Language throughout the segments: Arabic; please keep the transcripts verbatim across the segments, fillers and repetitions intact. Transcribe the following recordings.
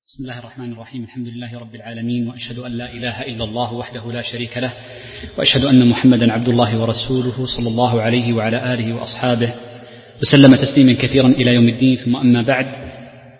بسم الله الرحمن الرحيم. الحمد لله رب العالمين، وأشهد أن لا إله إلا الله وحده لا شريك له، وأشهد أن محمدا عبد الله ورسوله صلى الله عليه وعلى آله وأصحابه وسلم تسليما كثيرا إلى يوم الدين. ثم أما بعد،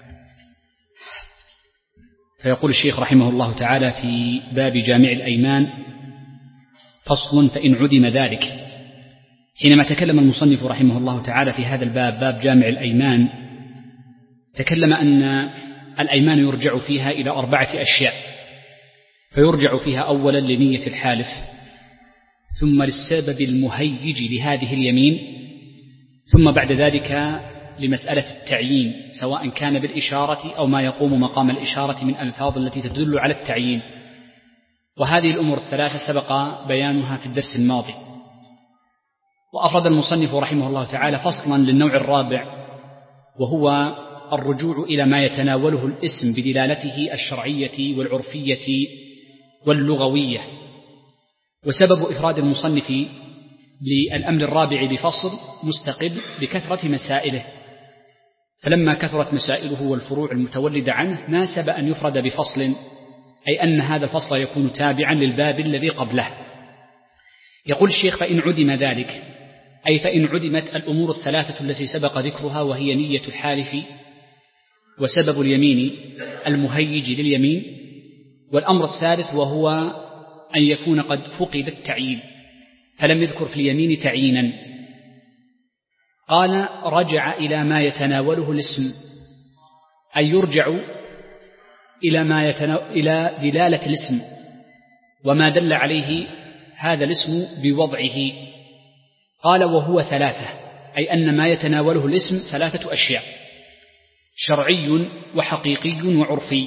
فيقول الشيخ رحمه الله تعالى في باب جامع الأيمان: فصل: فإن عدم ذلك. حينما تكلم المصنف رحمه الله تعالى في هذا الباب، باب جامع الأيمان، تكلم أن الأيمان يرجع فيها إلى أربعة أشياء، فيرجع فيها أولا لنية الحالف، ثم للسبب المهيج لهذه اليمين، ثم بعد ذلك لمسألة التعيين، سواء كان بالإشارة أو ما يقوم مقام الإشارة من ألفاظ التي تدل على التعيين. وهذه الأمور الثلاثة سبق بيانها في الدرس الماضي. وأفرد المصنف رحمه الله تعالى فصلا للنوع الرابع، وهو الرجوع إلى ما يتناوله الاسم بدلالته الشرعية والعرفية واللغوية. وسبب إفراد المصنف للأمر الرابع بفصل مستقل بكثرة مسائله، فلما كثرت مسائله والفروع المتولدة عنه ناسب أن يفرد بفصل، أي أن هذا الفصل يكون تابعا للباب الذي قبله. يقول الشيخ: فإن عدم ذلك، أي فإن عدمت الأمور الثلاثة التي سبق ذكرها، وهي نية الحالف، وسبب اليمين المهيج لليمين، والأمر الثالث وهو أن يكون قد فقد التعيين، فلم يذكر في اليمين تعيينا. قال: رجع إلى ما يتناوله الاسم، أي يرجع إلى ما يتناول إلى دلالة الاسم وما دل عليه هذا الاسم بوضعه. قال: وهو ثلاثة، أي أن ما يتناوله الاسم ثلاثة أشياء: شرعي وحقيقي وعرفي.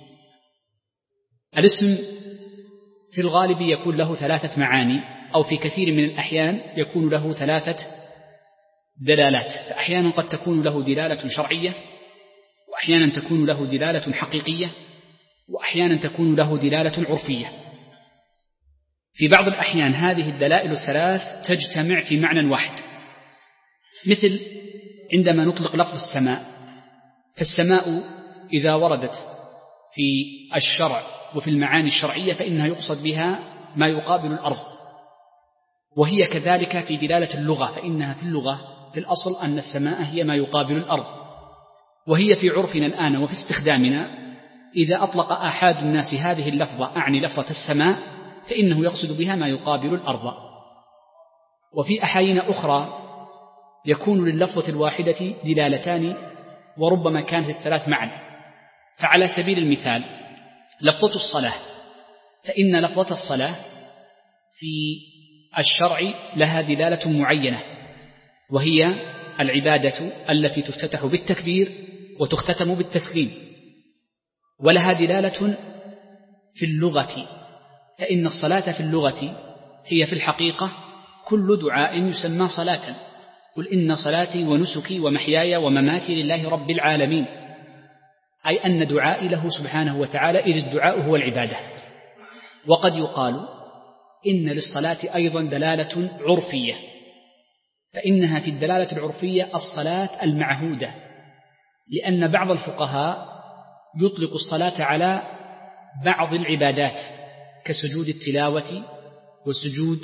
الاسم في الغالب يكون له ثلاثة معاني، أو في كثير من الأحيان يكون له ثلاثة دلالات، فأحيانا قد تكون له دلالة شرعية، وأحيانا تكون له دلالة حقيقية، وأحيانا تكون له دلالة عرفية. في بعض الأحيان هذه الدلائل الثلاث تجتمع في معنى واحد، مثل عندما نطلق لفظ السماء، فالسماء إذا وردت في الشرع وفي المعاني الشرعية فإنها يقصد بها ما يقابل الأرض، وهي كذلك في دلالة اللغة، فإنها في اللغة في الأصل أن السماء هي ما يقابل الأرض. وهي في عرفنا الآن وفي استخدامنا، إذا أطلق أحد الناس هذه اللفظة، أعني لفظة السماء، فإنه يقصد بها ما يقابل الأرض. وفي أحايين أخرى يكون لللفظة الواحدة دلالتان، وربما كانت الثلاث معا. فعلى سبيل المثال لفظة الصلاة، فإن لفظة الصلاة في الشرع لها دلالة معينة، وهي العبادة التي تفتتح بالتكبير وتختتم بالتسليم. ولها دلالة في اللغة، فإن الصلاة في اللغة هي في الحقيقة كل دعاء يسمى صلاة: قل إن صلاتي ونسكي ومحياي ومماتي لله رب العالمين، أي أن دعائي له سبحانه وتعالى، إذ الدعاء هو العبادة. وقد يقال إن للصلاة أيضا دلالة عرفية، فإنها في الدلالة العرفية الصلاة المعهودة، لأن بعض الفقهاء يطلق الصلاة على بعض العبادات كسجود التلاوة وسجود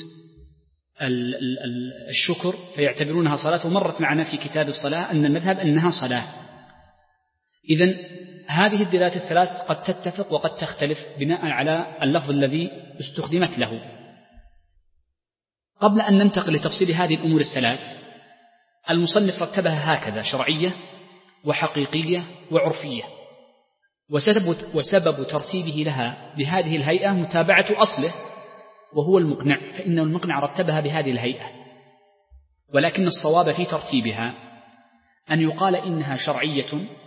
الشكر، فيعتبرونها صلاة. ومرت معنا في كتاب الصلاة أن المذهب أنها صلاة. إذن هذه الدلالات الثلاث قد تتفق وقد تختلف بناء على اللفظ الذي استخدمت له. قبل أن ننتقل لتفصيل هذه الأمور الثلاث، المصنف رتبها هكذا: شرعية وحقيقية وعرفية. وسبب, وسبب ترتيبه لها بهذه الهيئة متابعة أصله، وهو المقنع، فإن المقنع رتبها بهذه الهيئة. ولكن الصواب في ترتيبها أن يقال إنها شرعية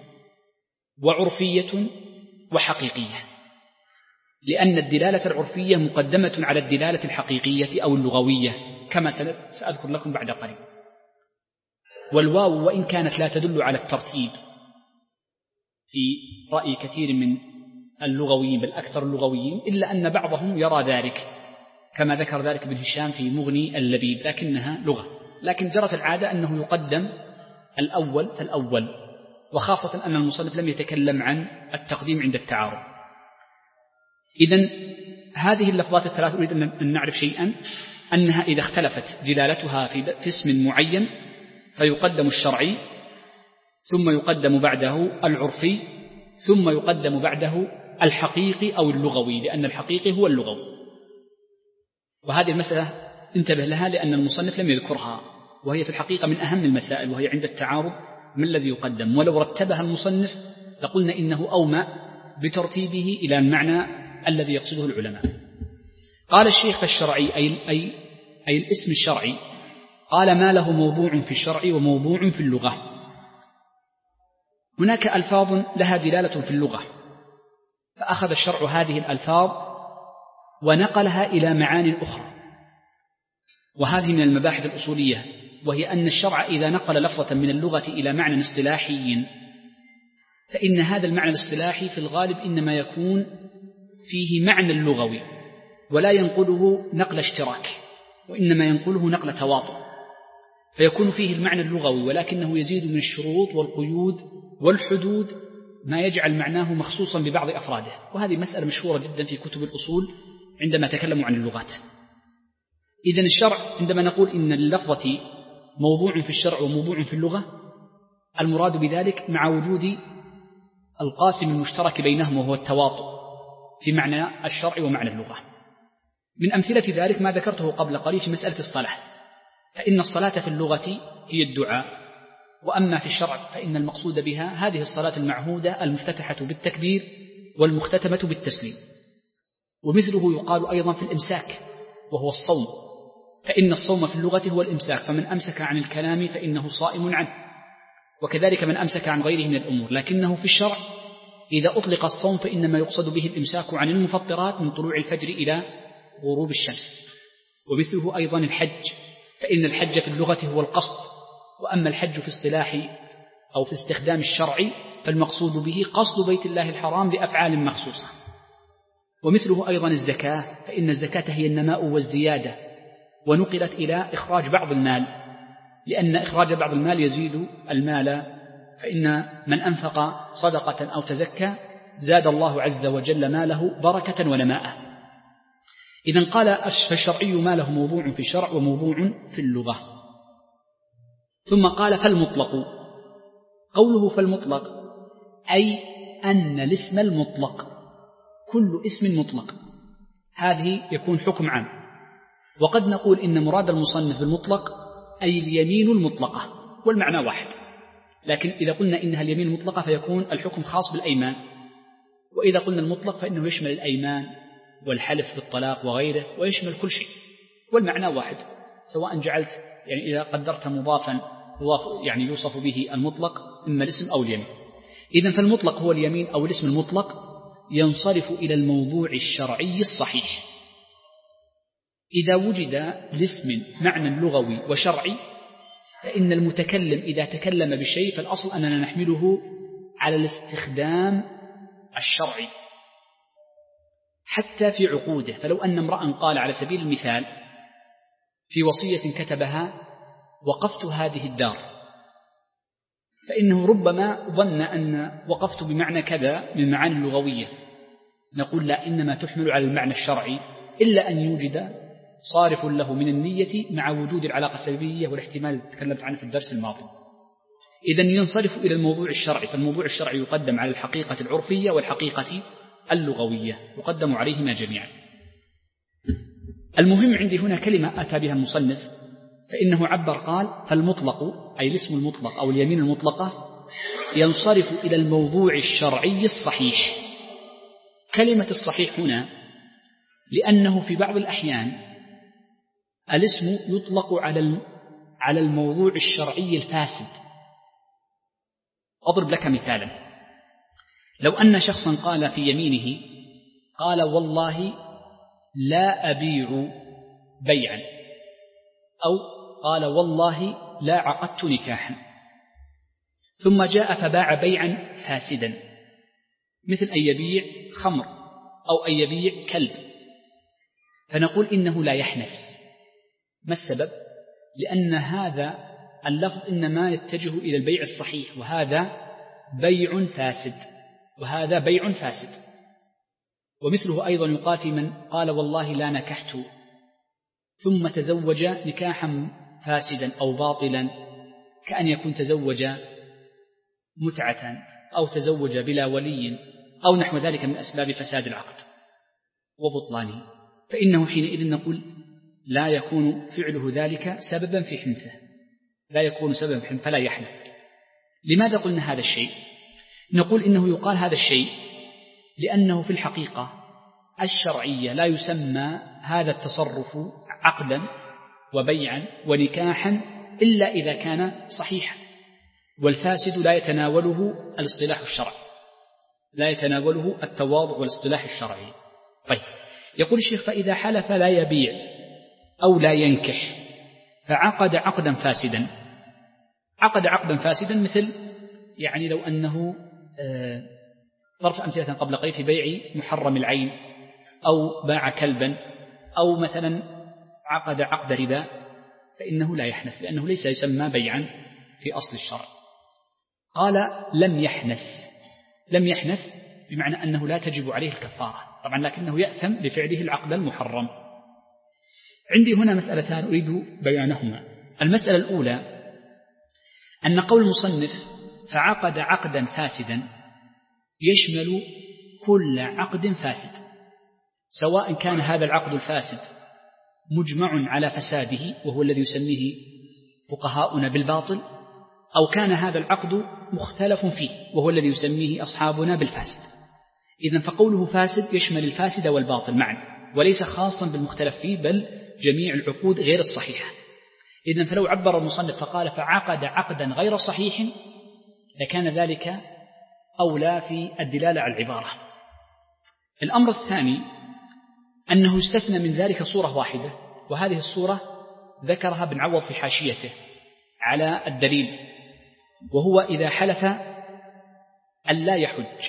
وعرفية وحقيقية، لأن الدلالة العرفية مقدمة على الدلالة الحقيقية أو اللغوية، كما سأذكر لكم بعد قليل. والواو وإن كانت لا تدل على الترتيب في رأي كثير من اللغويين، بل أكثر اللغويين، إلا أن بعضهم يرى ذلك، كما ذكر ذلك ابن هشام في مغني اللبيب، لكنها لغة. لكن جرت العادة أنه يقدم الأول فالأول، وخاصة أن المصنف لم يتكلم عن التقديم عند التعارض. إذن هذه اللفظات الثلاث أريد أن نعرف شيئا، أنها إذا اختلفت دلالتها في اسم معين فيقدم الشرعي، ثم يقدم بعده العرفي، ثم يقدم بعده الحقيقي أو اللغوي، لأن الحقيقي هو اللغوي. وهذه المسألة انتبه لها لأن المصنف لم يذكرها، وهي في الحقيقة من أهم المسائل، وهي عند التعارض ما الذي يقدم. ولو رتبها المصنف لقلنا إنه أومى بترتيبه إلى المعنى الذي يقصده العلماء. قال الشيخ فالشرعي أي, أي, أي الاسم الشرعي، قال ما له موضوع في الشرع وموضوع في اللغة. هناك ألفاظ لها دلالة في اللغة، فأخذ الشرع هذه الألفاظ ونقلها إلى معان أخرى، وهذه من المباحث الأصولية، وهي أن الشرع إذا نقل لفظة من اللغة إلى معنى اصطلاحي فإن هذا المعنى الاصطلاحي في الغالب إنما يكون فيه معنى اللغوي، ولا ينقله نقل اشتراك، وإنما ينقله نقل تواطؤ، فيكون فيه المعنى اللغوي، ولكنه يزيد من الشروط والقيود والحدود ما يجعل معناه مخصوصا ببعض أفراده. وهذه مسألة مشهورة جدا في كتب الأصول عندما تكلموا عن اللغات. إذن الشرع عندما نقول إن اللفظة موضوع في الشرع وموضوع في اللغة، المراد بذلك مع وجود القاسم المشترك بينهم وهو التواطؤ في معنى الشرع ومعنى اللغة. من أمثلة ذلك ما ذكرته قبل قليل في مسألة الصلاة، فإن الصلاة في اللغة هي الدعاء، وأما في الشرع فإن المقصود بها هذه الصلاة المعهودة المفتتحة بالتكبير والمختتمة بالتسليم. ومثله يقال أيضا في الإمساك وهو الصوم، فإن الصوم في اللغة هو الإمساك، فمن أمسك عن الكلام فإنه صائم عنه، وكذلك من أمسك عن غيره من الأمور. لكنه في الشرع إذا أطلق الصوم فإنما يقصد به الإمساك عن المفطرات من طلوع الفجر إلى غروب الشمس. ومثله أيضا الحج، فإن الحج في اللغة هو القصد، وأما الحج في اصطلاح أو في استخدام الشرع فالمقصود به قصد بيت الله الحرام بأفعال مخصوصة. ومثله أيضا الزكاة، فإن الزكاة هي النماء والزيادة، ونقلت إلى إخراج بعض المال، لأن إخراج بعض المال يزيد المال، فإن من أنفق صدقة أو تزكى زاد الله عز وجل ماله بركة ونماء. إذن قال فالشرعي ما له موضوع في الشرع وموضوع في اللغة. ثم قال فالمطلق، قوله فالمطلق أي أن الاسم المطلق، كل اسم مطلق، هذه يكون حكم عام. وقد نقول إن مراد المصنف بالمطلق أي اليمين المطلقة، والمعنى واحد، لكن إذا قلنا إنها اليمين المطلقة فيكون الحكم خاص بالأيمان، وإذا قلنا المطلق فإنه يشمل الأيمان والحلف بالطلاق وغيره، ويشمل كل شيء، والمعنى واحد، سواء جعلت يعني إذا قدرت مضافا يعني يوصف به المطلق إما الاسم أو اليمين. إذن فالمطلق هو اليمين أو الاسم المطلق، ينصرف إلى الموضوع الشرعي الصحيح. إذا وجد لاسم معنى لغوي وشرعي فإن المتكلم إذا تكلم بشيء فالأصل أننا نحمله على الاستخدام الشرعي حتى في عقوده. فلو أن امرأ قال على سبيل المثال في وصية كتبها وقفت هذه الدار، فإنه ربما ظن أن وقفت بمعنى كذا من معاني اللغوية، نقول لا، إنما تحمل على المعنى الشرعي، إلا أن يوجد صارف له من النية مع وجود العلاقة السببية والاحتمال الذي تكلمت عنه في الدرس الماضي. إذن ينصرف إلى الموضوع الشرعي، فالموضوع الشرعي يقدم على الحقيقة العرفية والحقيقة اللغوية، يقدم عليهما جميعا. المهم عندي هنا كلمة أتى بها المصنف، فإنه عبر قال فالمطلق أي الاسم المطلق أو اليمين المطلقة ينصرف إلى الموضوع الشرعي الصحيح. كلمة الصحيح هنا لأنه في بعض الأحيان الاسم يطلق على على الموضوع الشرعي الفاسد. أضرب لك مثالا، لو أن شخصا قال في يمينه قال والله لا أبيع بيعا، أو قال والله لا عقدت نكاحا، ثم جاء فباع بيعا فاسدا، مثل أن يبيع خمر أو أن يبيع كلب، فنقول إنه لا يحنث. ما السبب؟ لأن هذا اللفظ إنما يتجه إلى البيع الصحيح، وهذا بيع فاسد، وهذا بيع فاسد. ومثله أيضا يقال في من قال والله لا نكحت ثم تزوج نكاحا فاسدا أو باطلا، كأن يكون تزوج متعة أو تزوج بلا ولي أو نحو ذلك من أسباب فساد العقد وبطلانه، فإنه حينئذ نقول لا يكون فعله ذلك سببا في حنثه، لا يكون سببا في حنثه فلا يحنث. لماذا قلنا هذا الشيء؟ نقول إنه يقال هذا الشيء لأنه في الحقيقة الشرعية لا يسمى هذا التصرف عقدا وبيعا ونكاحا إلا إذا كان صحيحا، والفاسد لا يتناوله الاصطلاح الشرعي، لا يتناوله التواضع والاصطلاح الشرعي. طيب، يقول الشيخ فإذا حلف لا يبيع أو لا ينكح فعقد عقدا فاسدا. عقد عقدا فاسدا مثل يعني لو أنه ضربت أمثلة قبل قليل في بيع محرم العين، أو باع كلبا، أو مثلا عقد عقد ربا، فإنه لا يحنث لأنه ليس يسمى بيعا في أصل الشرع. قال لم يحنث، لم يحنث بمعنى أنه لا تجب عليه الكفارة طبعا، لكنه يأثم بفعله العقد المحرم. عندي هنا مسألتان أريد بيانهما. المسألة الأولى أن قول المصنف فعقد عقدا فاسدا يشمل كل عقد فاسد، سواء كان هذا العقد الفاسد مجمع على فساده وهو الذي يسميه فقهاؤنا بالباطل، أو كان هذا العقد مختلف فيه وهو الذي يسميه أصحابنا بالفاسد. إذن فقوله فاسد يشمل الفاسد والباطل معا، وليس خاصا بالمختلف فيه بل جميع العقود غير الصحيحة. إذن فلو عبر المصنف فقال فعقد عقدا غير صحيح لكان ذلك أولى في الدلالة على العبارة. الأمر الثاني أنه استثنى من ذلك صورة واحدة، وهذه الصورة ذكرها ابن عوض في حاشيته على الدليل، وهو إذا حلف ألا يحج،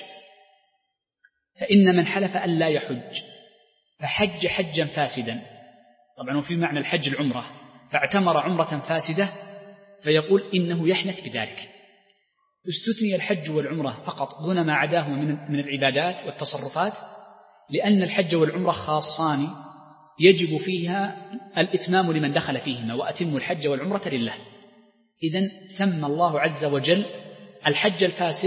فإن من حلف ألا يحج فحج حجا فاسدا، طبعا وفي معنى الحج العمرة، فاعتمر عمرة فاسدة فيقول إنه يحنث بذلك. استثني الحج والعمرة فقط دون ما عداهما من العبادات والتصرفات، لأن الحج والعمرة خاصان يجب فيها الإتمام لمن دخل فيهما، وأتم الحج والعمرة لله. إذن سمى الله عز وجل الحج الفاسد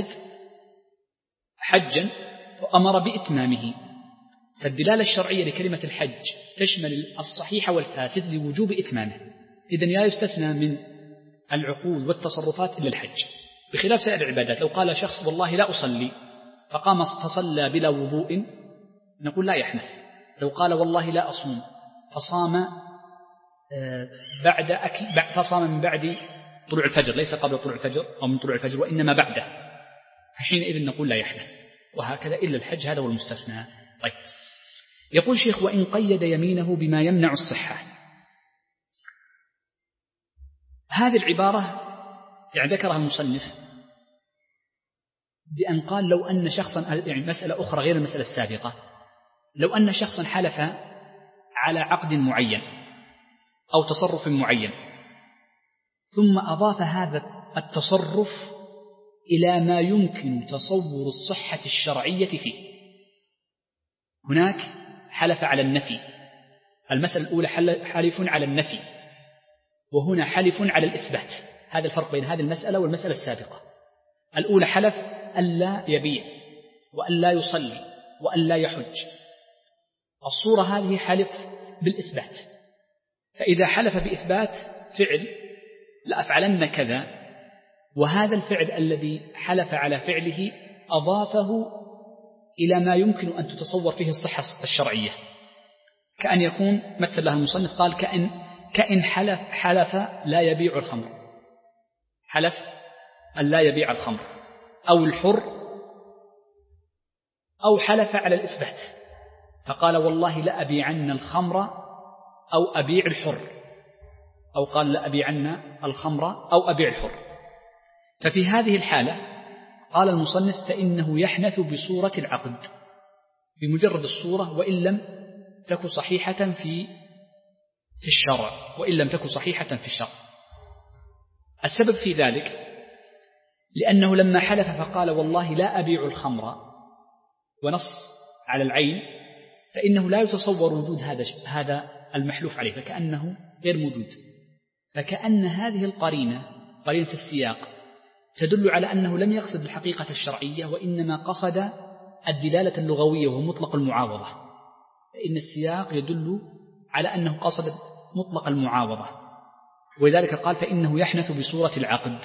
حجا وأمر بإتمامه، فالدلالة الشرعية لكلمة الحج تشمل الصحيح والفاسد لوجوب إتمامه. إذن لا يستثنى من العقول والتصرفات إلا الحج، بخلاف سائر العبادات. لو قال شخص والله لا أصلي فقام فصلى بلا وضوء نقول لا يحنث. لو قال والله لا أصوم فصام بعد أكل فصام من بعد طلوع الفجر، ليس قبل طلوع الفجر أو من طلوع الفجر وإنما بعده، حينئذ نقول لا يحنث. وهكذا إلا الحج، هذا هو المستثنى. طيب، يقول شيخ وإن قيد يمينه بما يمنع الصحة. هذه العبارة يعني ذكرها المصنف بأن قال لو أن شخصا، يعني مسألة أخرى غير المسألة السابقة، لو أن شخصا حلف على عقد معين أو تصرف معين ثم أضاف هذا التصرف إلى ما يمكن تصور الصحة الشرعية فيه. هناك حلف على النفي، المسألة الأولى حلف على النفي، وهنا حلف على الإثبات. هذا الفرق بين هذه المسألة والمسألة السابقة. الأولى حلف ألا يبيع وألا يصلي وألا يحج، الصورة هذه حلف بالإثبات. فإذا حلف بإثبات فعل لأفعلن كذا، وهذا الفعل الذي حلف على فعله أضافه إلى ما يمكن أن تتصور فيه الصحة الشرعية، كأن يكون مثل له المصنف قال كأن, كأن حلف, حلف لا يبيع الخمر، حلف أن لا يبيع الخمر أو الحر، أو حلف على الإثبات فقال والله لا أبيعن الخمر أو أبيع الحر، أو قال لا أبيعن الخمر أو أبيع الحر. ففي هذه الحالة قال المصنف فإنه يحنث بصورة العقد، بمجرد الصورة، وإن لم تكن صحيحة في في الشرع، وإن لم تكن صحيحة في الشرع. السبب في ذلك لأنه لما حلف فقال والله لا أبيع الخمر ونص على العين، فإنه لا يتصور وجود هذا هذا المحلوف عليه، فكأنه غير موجود. فكأن هذه القرينة قرينة السياق تدل على أنه لم يقصد الحقيقة الشرعية، وإنما قصد الدلالة اللغوية وهو مطلق المعاوضة، فإن السياق يدل على أنه قصد مطلق المعاوضة، ولذلك قال فإنه يحنث بصورة العقد.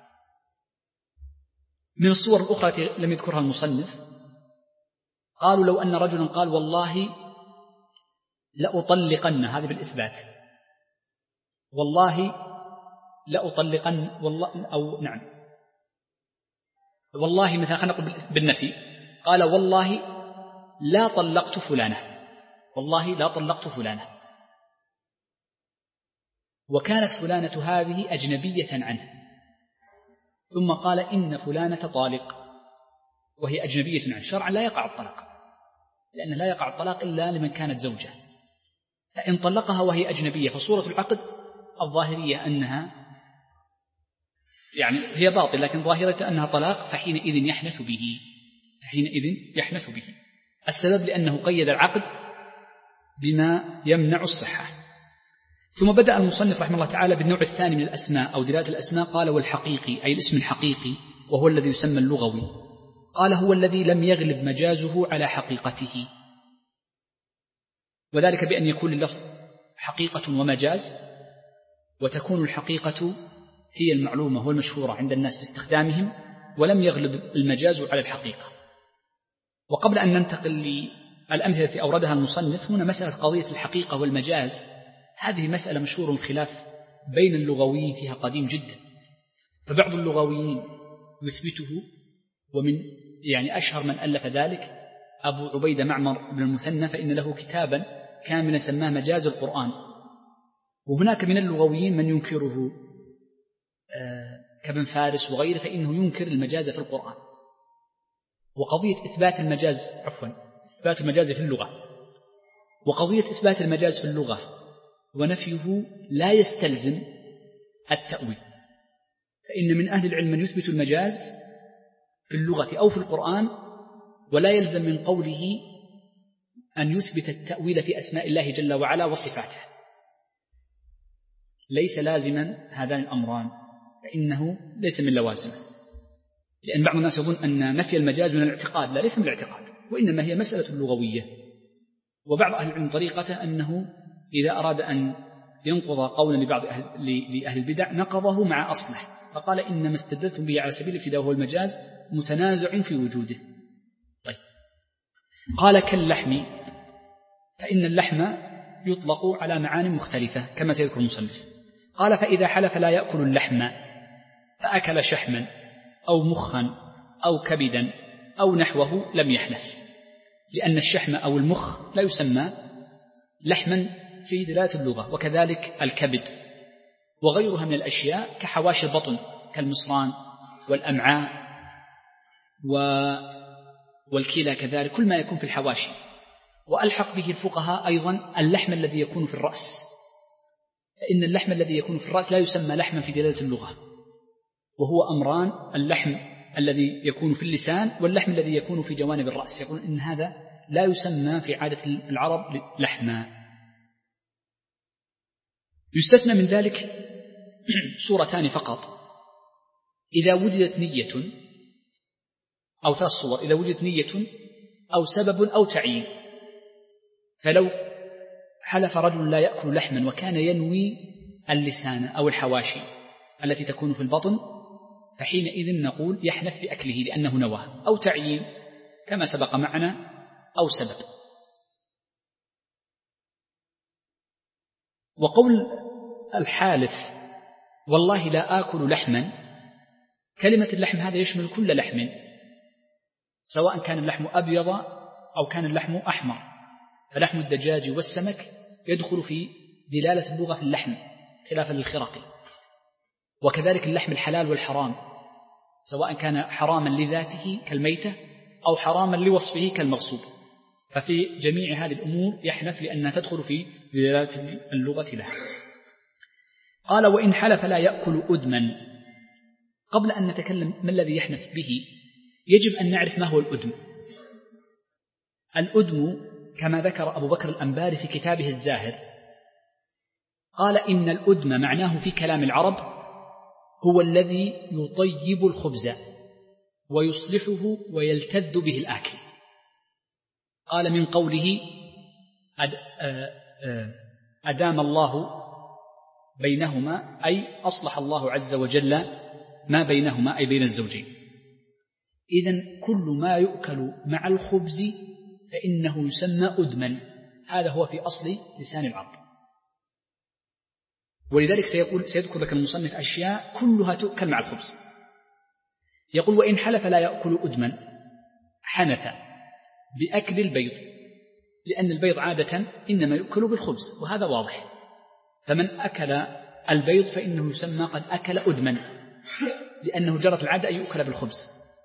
من الصور الأخرى لم يذكرها المصنف، قالوا لو أن رجلا قال والله لأطلقن، هذه بالإثبات، والله لأطلقن والله، أو نعم والله مثلا خلينا نقول بالنفي، قال والله لا طلقت فلانة، والله لا طلقت فلانة، وكانت فلانة هذه أجنبية عنه، ثم قال إن فلانة طالق وهي أجنبية عنه. شرعا لا يقع الطلاق، لأن لا يقع الطلاق إلا لمن كانت زوجة، فإن طلقها وهي أجنبية فصورة العقد الظاهرية أنها يعني هي باطل، لكن ظاهرة أنها طلاق، فحينئذ يحنث به، حينئذ يحنث به. السبب لأنه قيد العقد بما يمنع الصحة. ثم بدأ المصنف رحمه الله تعالى بالنوع الثاني من الأسماء أو دلالة الأسماء، قال والحقيقي، أي الاسم الحقيقي، وهو الذي يسمى اللغوي. قال هو الذي لم يغلب مجازه على حقيقته، وذلك بأن يكون اللفظ حقيقة ومجاز، وتكون الحقيقة هي المعلومة والمشهورة عند الناس باستخدامهم، ولم يغلب المجاز على الحقيقة. وقبل أن ننتقل للأمثلة التي أوردها المصنف، هنا مسألة قضية الحقيقة والمجاز، هذه مسألة مشهور الخلاف بين اللغويين فيها قديم جدا، فبعض اللغويين يثبته، ومن يعني أشهر من ألف ذلك أبو عبيدة معمر بن المثنى، فإن له كتابا كاملا سماه مجاز القرآن. وهناك من اللغويين من ينكره كابن فارس وغيره، فإنه ينكر المجاز في القرآن. وقضية إثبات المجاز عفوا إثبات المجاز في اللغة وقضية إثبات المجاز في اللغة ونفيه لا يستلزم التأويل، فإن من أهل العلم من يثبت المجاز في اللغة أو في القرآن، ولا يلزم من قوله أن يثبت التأويل في أسماء الله جل وعلا وصفاته، ليس لازما هذان الأمران، فإنه ليس من لوازمه. لأن بعض الناس يظن أن نفي المجاز من الاعتقاد، لا، ليس من الاعتقاد، وإنما هي مسألة لغوية. وبعض أهل العلم طريقته أنه إذا أراد أن ينقض قولا لبعض أهل, لأهل البدع نقضه مع أصله، فقال إنما استدلتم به على سبيل الابتداء وهو المجاز متنازع في وجوده. طيب، قال كاللحم، فإن اللحم يطلق على معاني مختلفة كما سيذكر المصنف. قال فإذا حلف لا يأكل اللحم فأكل شحما أو مخا أو كبدا أو نحوه لم يحنث، لأن الشحم أو المخ لا يسمى لحما في دلالة اللغة، وكذلك الكبد وغيرها من الأشياء كحواشي البطن كالمصران والأمعاء والكلى، كذلك كل ما يكون في الحواشي. وألحق به الفقهاء أيضا اللحم الذي يكون في الرأس، فإن اللحم الذي يكون في الرأس لا يسمى لحما في دلالة اللغة، وهو أمران: اللحم الذي يكون في اللسان واللحم الذي يكون في جوانب الرأس، يقول إن هذا لا يسمى في عادة العرب لحما. يستثنى من ذلك صورتان فقط، إذا وجدت نية أو ثلاث صور، إذا وجدت نية أو سبب أو تعيين. فلو حلف رجل لا يأكل لحما وكان ينوي اللسان أو الحواشي التي تكون في البطن، فحينئذ نقول يحنث بأكله لأنه نوى، أو تعيين كما سبق معنا، أو سبب. وقول الحالف والله لا آكل لحما، كلمة اللحم هذا يشمل كل لحم، سواء كان اللحم أبيض أو كان اللحم أحمر، فلحم الدجاج والسمك يدخل في دلالة اللغة في اللحم خلافا للخرقي. وكذلك اللحم الحلال والحرام، سواء كان حراما لذاته كالميتة أو حراما لوصفه كالمغصوب، ففي جميع هذه الأمور يحنث لأنها تدخل في دلالة اللغة لها. قال وإن حلف لا يأكل أدما، قبل أن نتكلم ما الذي يحنث به يجب أن نعرف ما هو الأدم. الأدم كما ذكر أبو بكر الأنباري في كتابه الزاهر قال إن الأدم معناه في كلام العرب هو الذي يطيب الخبز ويصلحه ويلتذ به الآكل. قال من قوله أدام الله بينهما أي أصلح الله عز وجل ما بينهما أي بين الزوجين. إذن كل ما يؤكل مع الخبز فإنه يسمى أدما. هذا هو في أصل لسان العرب. ولذلك سيقول سيذكر لك المصنف أشياء كلها تؤكل مع الخبز. يقول وإن حلف لا يأكل أدما حنث بأكل البيض، لأن البيض عادة إنما يؤكل بالخبز وهذا واضح. فمن أكل البيض فإنه يسمى قد أكل أدما، لأنه جرت العادة أن يؤكل بالخبز.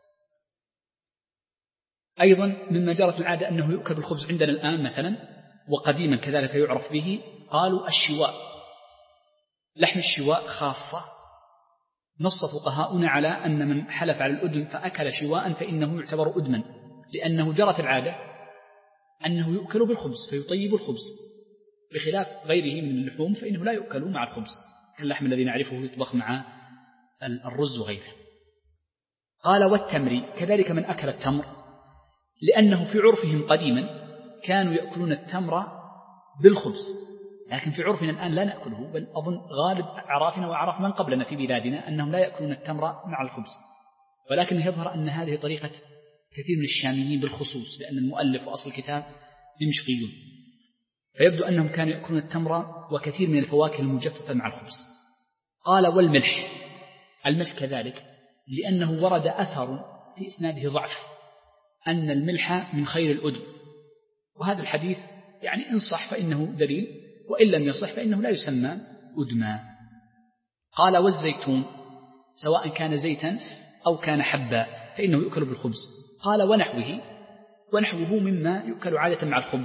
أيضا مما جرت العادة أنه يؤكل بالخبز عندنا الآن مثلا، وقديما كذلك يعرف به، قالوا الشواء، لحم الشواء خاصة. نص فقهاؤنا على أن من حلف على الأدم فأكل شواء فإنه يعتبر أدما، لأنه جرت العادة أنه يؤكل بالخبز فيطيب الخبز، بخلاف غيره من اللحوم فإنه لا يؤكل مع الخبز، كاللحم الذي نعرفه يطبخ مع الرز وغيره. قال والتمر كذلك من أكل التمر، لأنه في عرفهم قديما كانوا يأكلون التمر بالخبز، لكن في عرفنا الآن لا نأكله، بل أظن غالب أعرافنا وأعراف من قبلنا في بلادنا أنهم لا يأكلون التمر مع الخبز. ولكن يظهر أن هذه طريقة كثير من الشاميين بالخصوص، لأن المؤلف وأصل الكتاب دمشقيون، فيبدو أنهم كانوا يأكلون التمر وكثير من الفواكه المجففة مع الخبز. قال والملح، الملح كذلك لأنه ورد أثر في إسناده ضعف أن الملح من خير الأدم، وهذا الحديث يعني إن صح فإنه دليل، وإن لم يصح فإنه لا يسمى أدما. قال والزيتون سواء كان زيتا أو كان حبا فإنه يؤكل بالخبز. قال ونحوه، ونحوه مما يؤكل عادة مع الخبز،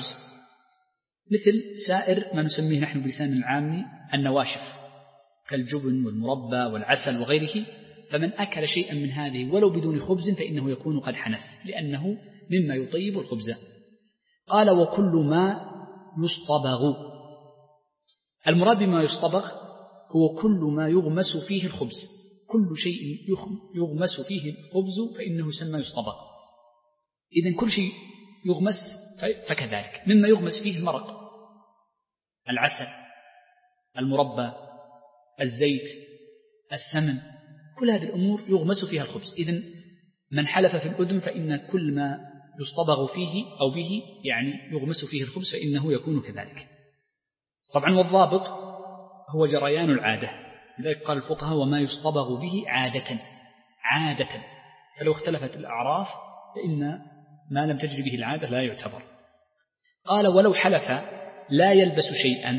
مثل سائر ما نسميه نحن بلسان العام النواشف كالجبن والمربى والعسل وغيره، فمن أكل شيئا من هذه ولو بدون خبز فإنه يكون قد حنث، لأنه مما يطيب الخبز. قال وكل ما يصطبغ، المراد بما يصطبغ هو كل ما يغمس فيه الخبز، كل شيء يغمس فيه الخبز فإنه يسمى يصطبغ. إذن كل شيء يغمس فكذلك، مما يغمس فيه المرق، العسل، المربى، الزيت، السمن، كل هذه الأمور يغمس فيها الخبز. إذن من حلف في الأدم فإن كل ما يصطبغ فيه أو به يعني يغمس فيه الخبز فإنه يكون كذلك. طبعا والضابط هو جريان العادة، لذلك قال الفقهاء وما يصطبغ به عادة، عادة، فلو اختلفت الأعراف فإن ما لم تجري به العادة لا يعتبر. قال ولو حلف لا يلبس شيئا،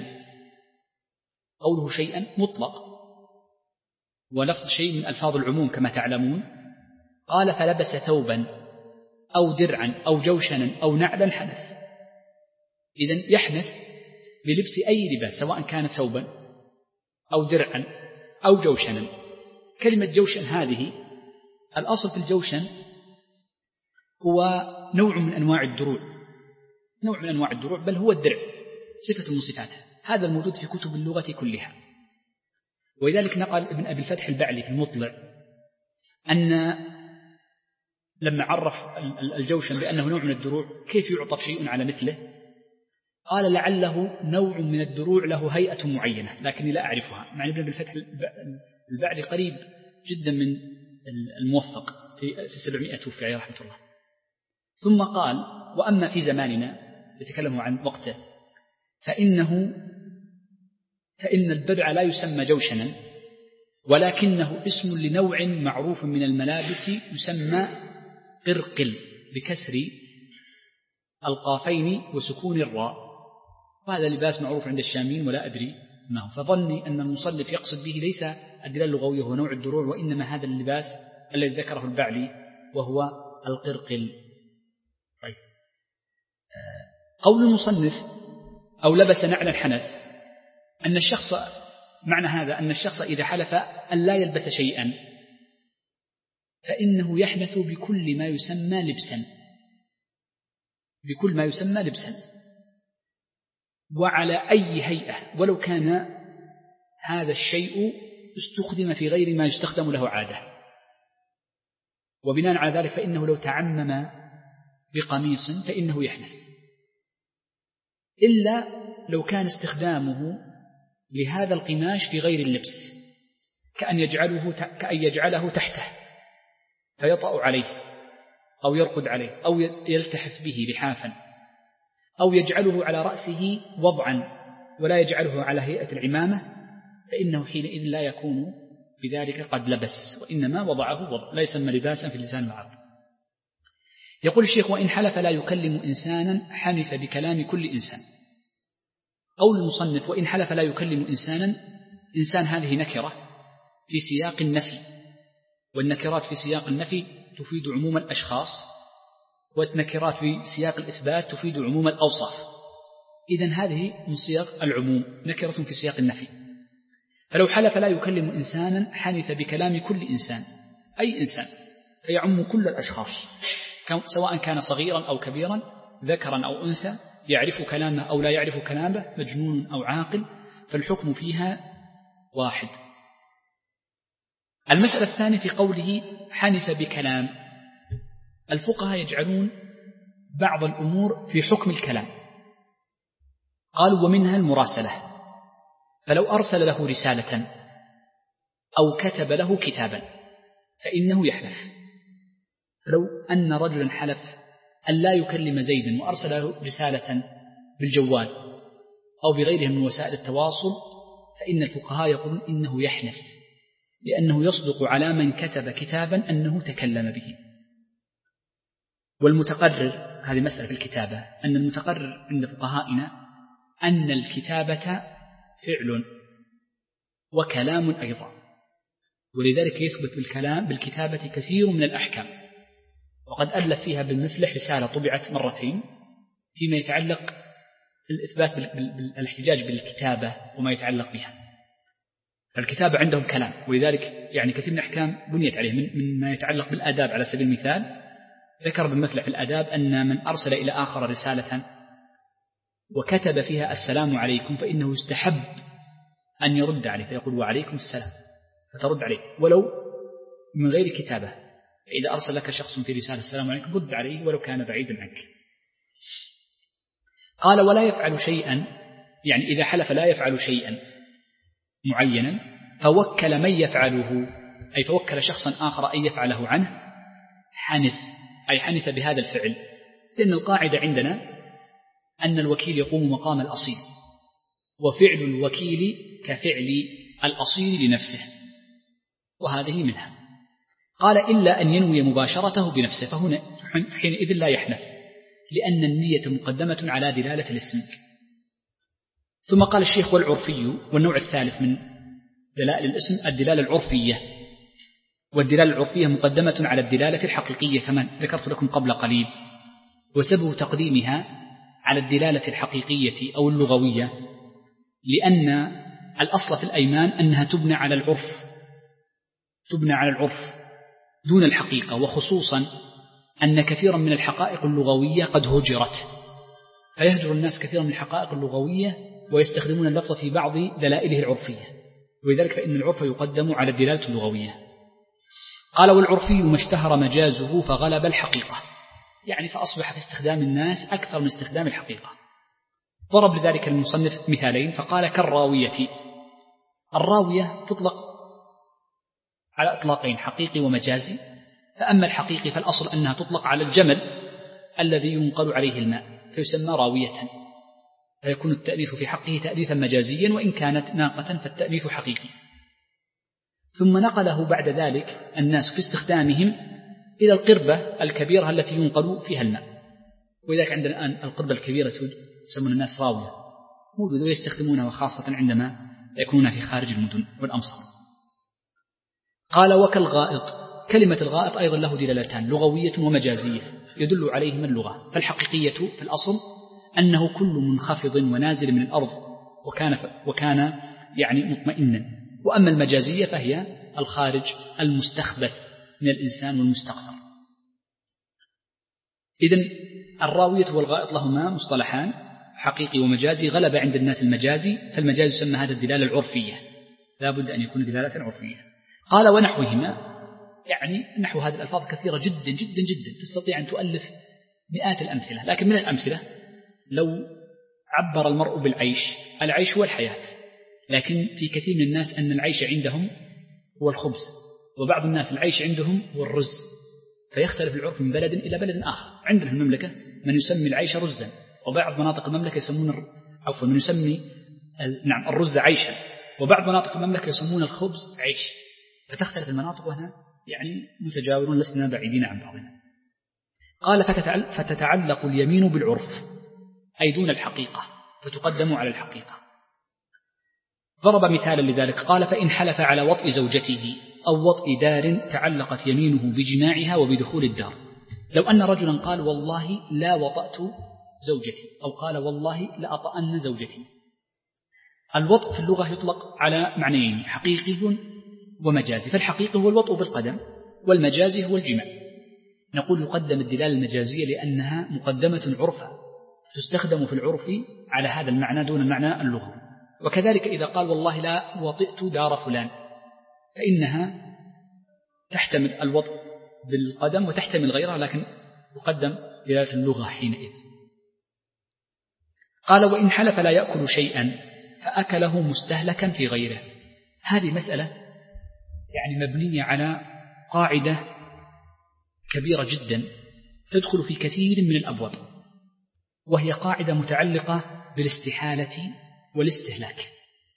قوله شيئا مطلق، ولفظ شيء من ألفاظ العموم كما تعلمون. قال فلبس ثوبا أو درعا أو جوشنا أو نعلا حنث. إذن يحنث بلبس أي لباس سواء كان ثوبا أو درعا أو جوشنا. كلمة جوشن هذه الأصل في الجوشن هو نوع من أنواع الدروع، نوع من أنواع الدروع، بل هو الدرع صفة من صفاته، هذا الموجود في كتب اللغة كلها. ولذلك نقل ابن أبي الفتح البعلي في المطلع أن لما عرف الجوشن بأنه نوع من الدروع كيف يعطف شيء على مثله، قال لعله نوع من الدروع له هيئة معينة لكني لا أعرفها. مع ابن أبي الفتح البعلي قريب جدا من الموفق في السبعمائة توفي عليه رحمة الله. ثم قال وأما في زماننا، يتكلم عن وقته، فإنه فإن الدرع لا يسمى جوشنا ولكنه اسم لنوع معروف من الملابس يسمى قرقل بكسر القافين وسكون الراء، وهذا لباس معروف عند الشاميين ولا أدري ما هو. فظني أن المصنف يقصد به ليس الدلالة اللغوية هو نوع الدروع، وإنما هذا اللباس الذي ذكره البعلي وهو القرقل. قول المصنف أو لبس نعلا حنث، أن الشخص معنى هذا أن الشخص إذا حلف أن لا يلبس شيئا فإنه يحنث بكل ما يسمى لبسا بكل ما يسمى لبسا وعلى أي هيئة، ولو كان هذا الشيء استخدم في غير ما يستخدم له عادة. وبناء على ذلك فإنه لو تعمم بقميص فإنه يحنث، إلا لو كان استخدامه لهذا القماش في غير اللبس، كأن يجعله كأن يجعله تحته فيطأ عليه أو يرقد عليه أو يلتحف به لحافا، أو يجعله على رأسه وضعا ولا يجعله على هيئة العمامة، فإنه حينئذ لا يكون بذلك قد لبس، وإنما وضعه وضع لا يسمى لباسا في اللسان العربي. يقول الشيخ: وإن حلف لا يكلم إنسانا حنث بكلام كل إنسان. قول المصنف: وإن حلف لا يكلم إنسانا، إنسان هذه نكرة في سياق النفي، والنكرات في سياق النفي تفيد عموم الأشخاص، والنكرات في سياق الإثبات تفيد عموم الأوصاف. إذن هذه من سياق العموم، نكرة في سياق النفي. فلو حلف لا يكلم إنسانا حنث بكلام كل إنسان، أي إنسان، فيعم كل الأشخاص سواء كان صغيرا أو كبيرا، ذكرا أو أنثى، يعرف كلامه أو لا يعرف كلامه، مجنون أو عاقل، فالحكم فيها واحد. المسألة الثانية في قوله حنث بكلام، الفقهاء يجعلون بعض الأمور في حكم الكلام، قالوا ومنها المراسلة، فلو أرسل له رسالة أو كتب له كتابا فإنه يحلف. فلو أن رجلا حلف أن لا يكلم زيدا وأرسل له رسالة بالجوال أو بغيرها من وسائل التواصل، فإن الفقهاء يقولون إنه يحنث، لأنه يصدق على من كتب كتابا أنه تكلم به. والمتقرر، هذه مسألة في الكتابة، أن المتقرر عند فقهائنا أن الكتابة فعل وكلام أيضا، ولذلك يثبت بالكلام بالكتابة كثير من الأحكام. وقد ألف فيها بالمفلح رسالة طبعت مرتين فيما يتعلق بالإثبات بالاحتجاج بالكتابة وما يتعلق بها. الكتابة عندهم كلام، ولذلك يعني كثير من الأحكام بنيت عليه، من ما يتعلق بالآداب. على سبيل المثال ذكر بالمفلح في الآداب أن من أرسل إلى آخر رسالة وكتب فيها السلام عليكم فإنه يستحب أن يرد عليه، فيقول وعليكم السلام، فترد عليه ولو من غير كتابة. إذا أرسل لك شخص في رسالة السلام عليكم رد عليه ولو كان بعيدا عنك. قال ولا يفعل شيئا، يعني إذا حلف لا يفعل شيئا معينا فوكل من يفعله، أي فوكل شخصا آخر أن يفعله عنه، حنث، أي حنث بهذا الفعل. لأن القاعدة عندنا أن الوكيل يقوم مقام الأصيل، وفعل الوكيل كفعل الأصيل لنفسه، وهذه منها. قال إلا أن ينوي مباشرته بنفسه، فهنا حينئذ لا يحنث، لأن النية مقدمة على دلالة الاسم. ثم قال الشيخ والعرفي، والنوع الثالث من دلائل الاسم الدلالة العرفية، والدلالة العرفية مقدمة على الدلالة الحقيقية كما ذكرت لكم قبل قليل. وسبب تقديمها على الدلالة الحقيقية أو اللغوية لأن الأصل في الأيمان أنها تبنى على العرف، تبنى على العرف دون الحقيقة، وخصوصا أن كثيرا من الحقائق اللغوية قد هجرت، فيهجر الناس كثيرا من الحقائق اللغوية ويستخدمون اللفظ في بعض دلائله العرفية، ولذلك فإن العرف يقدم على الدلالة اللغوية. قال والعرفي ما اشتهر مجازه فغلب الحقيقة، يعني فأصبح في استخدام الناس أكثر من استخدام الحقيقة. ضرب لذلك المصنف مثالين، فقال كالراوية. الراوية تطلق على إطلاقين، حقيقي ومجازي. فأما الحقيقي فالأصل أنها تطلق على الجمل الذي ينقل عليه الماء فيسمى راوية، فيكون التأنيث في حقه تأنيثا مجازيا، وإن كانت ناقة فالتأنيث حقيقي. ثم نقله بعد ذلك الناس في استخدامهم إلى القربة الكبيرة التي ينقل فيها الماء، ولذلك عندنا الآن القربة الكبيرة يسمون الناس راوية، موجودة ويستخدمونها خاصة عندما يكونون في خارج المدن والأمصار. قال وكالغائط، كلمة الغائط أيضا له دلالتان لغوية ومجازية يدل عليهما اللغة. فالحقيقية في الأصل أنه كل منخفض ونازل من الأرض وكان, وكان يعني مطمئنا. وأما المجازية فهي الخارج المستخبث من الإنسان والمستقذر. إذن الراوية والغائط لهما مصطلحان حقيقي ومجازي. غلب عند الناس المجازي، فالمجاز يسمى هذا الدلالة العرفية، لا بد أن يكون دلالة عرفية. قال ونحوهما، يعني نحو هذه الألفاظ كثيرة جدا جدا جدا، تستطيع أن تؤلف مئات الأمثلة. لكن من الأمثلة لو عبر المرء بالعيش، العيش هو الحياة، لكن في كثير من الناس أن العيش عندهم هو الخبز، وبعض الناس العيش عندهم هو الرز، فيختلف العرف من بلد إلى بلد آخر. عندنا في المملكة من يسمي العيش رزا، وبعض مناطق المملكة يسمون عفوا من يسمي نعم الرز عيشا، وبعض مناطق المملكة يسمون الخبز عيش، فتختلف المناطق وهنا يعني متجاورون، لسنا بعيدين عن بعضنا. قال فتتعلق اليمين بالعرف أي دون الحقيقة، فتقدم على الحقيقة. ضرب مثالا لذلك قال فإن حلف على وطء زوجته أو وطء دار تعلقت يمينه بجماعها وبدخول الدار. لو أن رجلا قال والله لا وطأت زوجتي، أو قال والله لا أطأن زوجتي. الوطء في اللغة يطلق على معنيين، حقيقي ومجازي. فالحقيقي هو الوطء بالقدم، والمجازي هو الجماع. نقول يقدم الدلالة المجازية لأنها مقدمة عرفا، تستخدم في العرف على هذا المعنى دون المعنى اللغوي. وكذلك إذا قال والله لا وطئت دار فلان، فإنها تحتمل الوطء بالقدم وتحتمل غيرها، لكن يقدم دلالة اللغة حينئذ. قال وإن حلف لا يأكل شيئا فأكله مستهلكا في غيره. هذه مسألة يعني مبنية على قاعدة كبيرة جدا تدخل في كثير من الأبواب، وهي قاعدة متعلقة بالاستحالة والاستهلاك.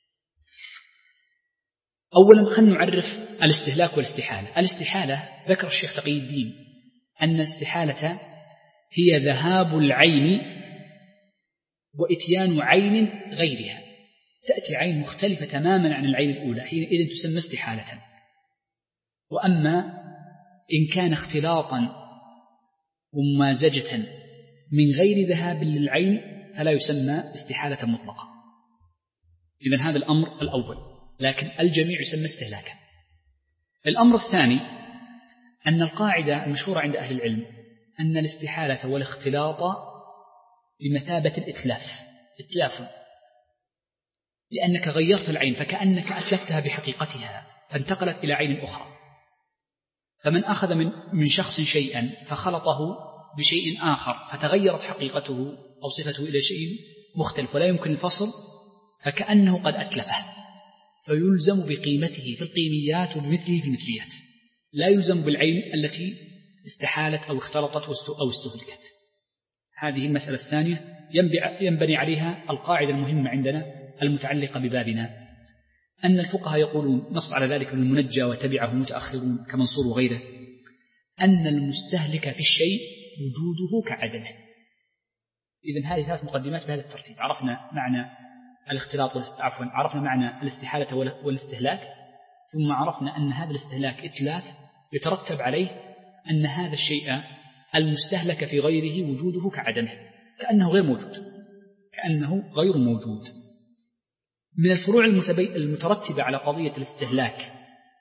أولا خلينا نعرف الاستهلاك والاستحالة. الاستحالة ذكر الشيخ تقي الدين أن الاستحالة هي ذهاب العين وإتيان عين غيرها، تأتي عين مختلفة تماما عن العين الأولى، حينئذ تسمى استحالة. وأما إن كان اختلاطا وممازجة من غير ذهاب للعين فلا يسمى استحالة مطلقة. إذن هذا الأمر الأول، لكن الجميع يسمى استهلاكا. الأمر الثاني أن القاعدة المشهورة عند أهل العلم أن الاستحالة والاختلاط بمثابة الإتلاف، إتلاف، لأنك غيرت العين فكأنك أتلفتها بحقيقتها فانتقلت إلى عين أخرى. فمن أخذ من من شخص شيئا فخلطه بشيء آخر فتغيرت حقيقته أو صفته إلى شيء مختلف ولا يمكن الفصل، فكأنه قد أتلفه، فيلزم بقيمته في القيميات وبمثله في المثليات، لا يلزم بالعين التي استحالت أو اختلطت أو استهلكت. هذه المسألة الثانية ينبني عليها القاعدة المهمة عندنا المتعلقة ببابنا، أن الفقهاء يقولون نص على ذلك من المنجى وتبعه متأخرون كمنصور وغيره، أن المستهلك في الشيء وجوده كعدمه. إذن هذه ثلاث مقدمات بهذا الترتيب. عرفنا معنى الاختلاط عفوا عرفنا معنى الاستحالة والاستهلاك، ثم عرفنا أن هذا الاستهلاك إتلاف يترتب عليه أن هذا الشيء المستهلك في غيره وجوده كعدمه، كأنه غير موجود، كأنه غير موجود. من الفروع المترتبة على قضية الاستهلاك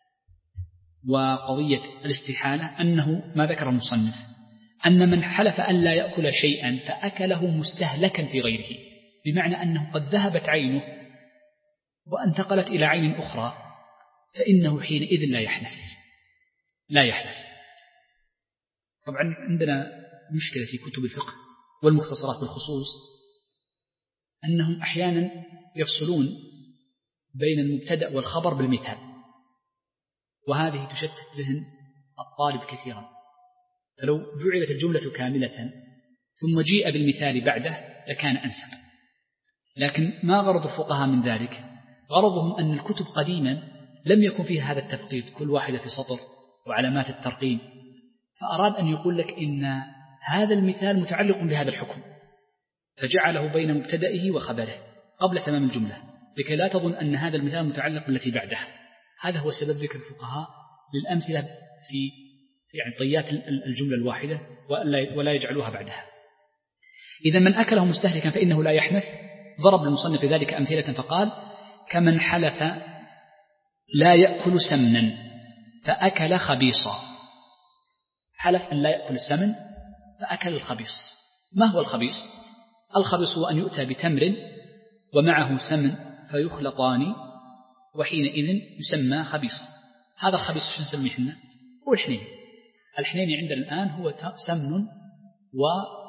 وقضية الاستحالة أنه ما ذكر المصنف أن من حلف أن لا يأكل شيئا فأكله مستهلكا في غيره، بمعنى أنه قد ذهبت عينه وانتقلت إلى عين أخرى، فإنه حينئذ لا يحنث لا يحنث طبعا عندنا مشكلة في كتب الفقه والمختصرات بالخصوص أنهم أحيانا يفصلون بين المبتدأ والخبر بالمثال، وهذه تشتت ذهن الطالب كثيرا. فلو جعلت الجملة كاملة ثم جيء بالمثال بعده لكان أنسب، لكن ما غرض الفقهاء من ذلك؟ غرضهم أن الكتب قديما لم يكن فيها هذا التفقيد، كل واحدة في سطر وعلامات الترقيم، فأراد أن يقول لك إن هذا المثال متعلق بهذا الحكم، فجعله بين مبتدئه وخبره قبل تمام الجملة، لكي لا تظن أن هذا المثال متعلق بالتي بعدها. هذا هو سبب ذكر الفقهاء للأمثلة في يعني طيات الجملة الواحدة ولا يجعلوها بعدها. إذا من أكله مستهلكا فإنه لا يحنث. ضرب المصنف ذلك أمثلة فقال كمن حلف لا يأكل سمنا فأكل خبيصا، حلف أن لا يأكل السمن فأكل الخبيص. ما هو الخبيص؟ الخبيص هو أن يؤتى بتمر ومعه سمن فيخلطان وحينئذ يسمى خبيصا. هذا الخبيص شو نسميه احنا؟ هو الحنين. الحنين عندنا الآن هو سمن و...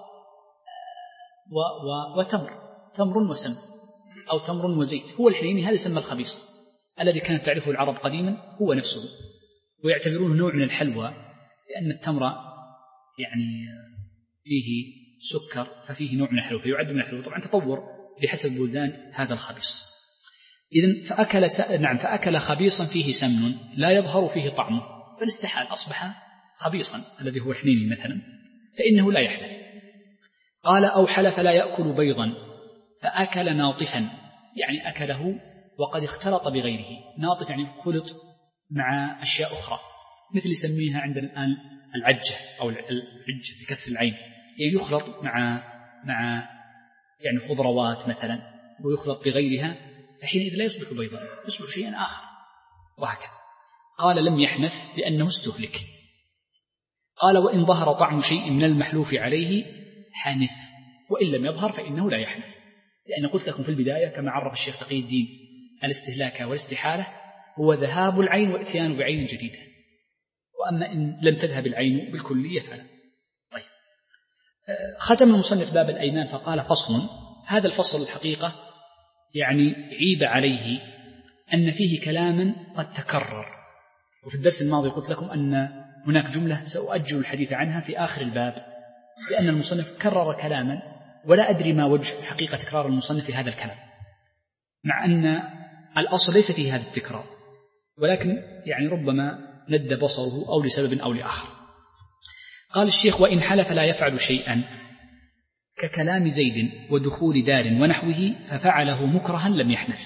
و... و... وتمر، تمر وسمن أو تمر وزيت، هو الحنين. هذا يسمى الخبيص الذي كانت تعرفه العرب قديما، هو نفسه، ويعتبرونه نوع من الحلوى، لأن التمر يعني فيه سكر ففيه نوع من الحلوى فيعد من الحلوى. طبعا تطور بحسب البلدان هذا الخبيص. إذن فأكل س... نعم فأكل خبيصا فيه سمن لا يظهر فيه طعمه، فالاستحال أصبح خبيصا الذي هو الحنين مثلا، فإنه لا يحلف. قال أو حلف لا يأكل بيضا فأكل ناطفا، يعني أكله وقد اختلط بغيره. ناطف يعني خلط مع أشياء أخرى، مثل يسميها عندنا الآن العجة أو العجة بكسر العين، يعني يخلط مع مع يعني خضروات مثلا ويخلط بغيرها، فحينئذ لا يصبح بيضا، يصبح شيئا آخر وهكذا. قال لم يحنث لأنه استهلك. قال وإن ظهر طعم شيء من المحلوف عليه حنث، وإن لم يظهر فإنه لا يحنث، لأن قلت لكم في البداية كما عرف الشيخ تقي الدين الاستهلاك والاستحالة هو ذهاب العين وإتيان بعين جديدة، وأما إن لم تذهب العين بالكلية فلا. طيب. ختم المصنف باب الأيمان فقال فصل. هذا الفصل الحقيقة يعني عيب عليه أن فيه كلاما قد تكرر، وفي الدرس الماضي قلت لكم أن هناك جملة سأؤجل الحديث عنها في آخر الباب، لأن المصنف كرر كلاما ولا أدري ما وجه حقيقة تكرار المصنف في هذا الكلام، مع أن الأصل ليس فيه هذا التكرار، ولكن يعني ربما ند بصره أو لسبب أو لآخر. قال الشيخ وإن حلف لا يفعل شيئا ككلام زيد ودخول دار ونحوه ففعله مكرها لم يحنث.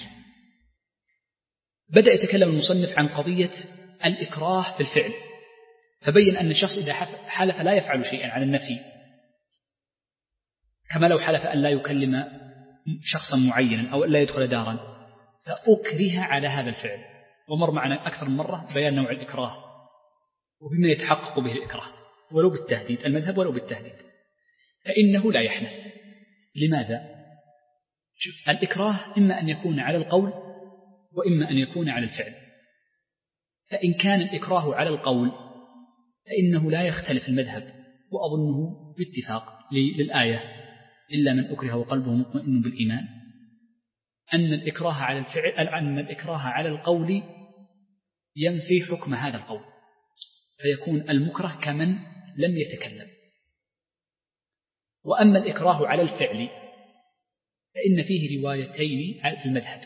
بدأ يتكلم المصنف عن قضية الإكراه في الفعل، فبين أن الشخص إذا حلف لا يفعل شيئا على النفي، كما لو حلف أن لا يكلم شخصا معينا أو أن لا يدخل دارا فأكره على هذا الفعل، ومر معنا أكثر من مرة بيان نوع الإكراه وبما يتحقق به الإكراه ولو بالتهديد، المذهب ولو بالتهديد، فإنه لا يحنث. لماذا؟ شوف، الإكراه إما أن يكون على القول وإما أن يكون على الفعل. فإن كان الإكراه على القول فإنه لا يختلف المذهب، وأظنه باتفاق للآية إلا من أكره وقلبه مطمئن بالإيمان، أن الإكراه على الفعل أن الإكراه على القول ينفي حكم هذا القول، فيكون المكره كمن لم يتكلم. وأما الإكراه على الفعل فإن فيه روايتين في المذهب،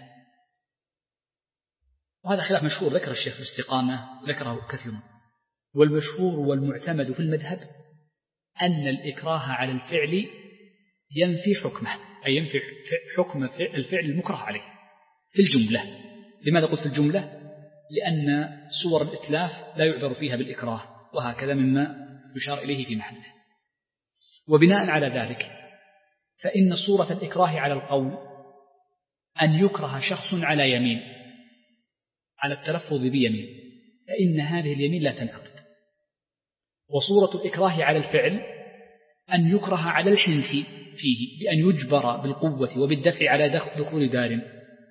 وهذا خلاف مشهور ذكر الشيخ في الاستقامة ذكره كثيرا، والمشهور والمعتمد في المذهب أن الإكراه على الفعل ينفي حكمه، أي ينفي حكم الفعل المكره عليه في الجملة. لماذا قلت في الجملة؟ لأن صور الإتلاف لا يعذر فيها بالإكراه، وهكذا مما يشار إليه في محله. وبناء على ذلك فإن صورة الإكراه على القول أن يكره شخص على يمين، على التلفظ بيمين، فإن هذه اليمين لا تنعقد. وصورة الإكراه على الفعل أن يكره على الحنث فيه بأن يجبر بالقوة وبالدفع على دخول دار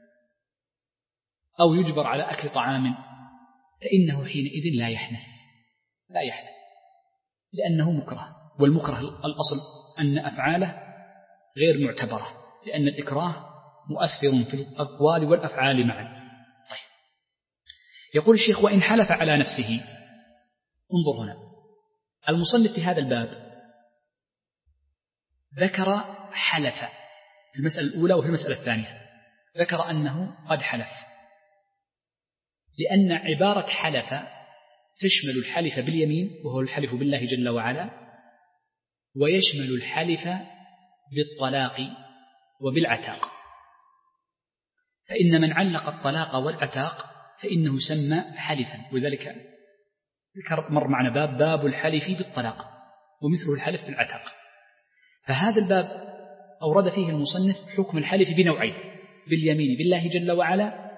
أو يجبر على أكل طعام، فإنه حينئذ لا يحنث لا يحنث لأنه مكره، والمكره الأصل أن أفعاله غير معتبرة، لأن الإكراه مؤثر في الأقوال والأفعال معا. طيب. يقول الشيخ وإن حلف على نفسه. انظر هنا المصنف في هذا الباب ذكر حلف في المسألة الأولى وفي المسألة الثانية، ذكر أنه قد حلف، لأن عبارة حلف تشمل الحلف باليمين وهو الحلف بالله جل وعلا، ويشمل الحلف بالطلاق وبالعتاق. فإن من علق الطلاق والعتاق فإنه يسمى حلفا، وذلك مر معنا باب باب الحلف بالطلاق ومثله الحلف بالعتاق. فهذا الباب أورد فيه المصنف حكم الحلف بنوعين، باليمين بالله جل وعلا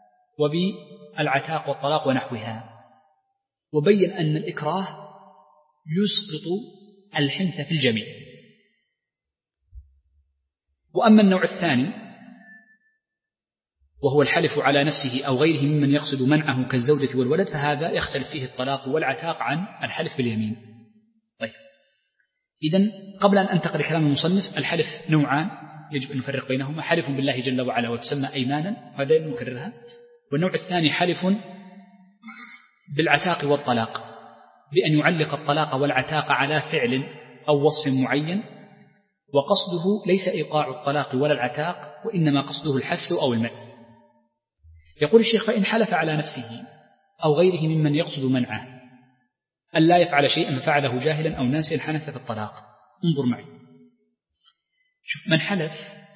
وبالعتاق والطلاق ونحوها، وبين أن الإكراه يسقط الحنث في الجميع. وأما النوع الثاني وهو الحلف على نفسه أو غيره ممن يقصد منعه كالزوجة والولد، فهذا يختلف فيه الطلاق والعتاق عن الحلف باليمين. طيب، إذن قبل أن أنتقل كلام المصنف، الحلف نوعان يجب أن نفرق بينهما: حلف بالله جل وعلا وتسمى أيمانا، هذا نكررها. والنوع الثاني حلف بالعتاق والطلاق، بأن يعلق الطلاق والعتاق على فعل أو وصف معين، وقصده ليس إيقاع الطلاق ولا العتاق، وإنما قصده الحث أو المنع. يقول الشيخ: فإن حلف على نفسه أو غيره ممن يقصد منعه أن لا يفعل شيئا ففعله جاهلا أو ناسيا حنث في الطلاق. انظر معي، شوف، من حلف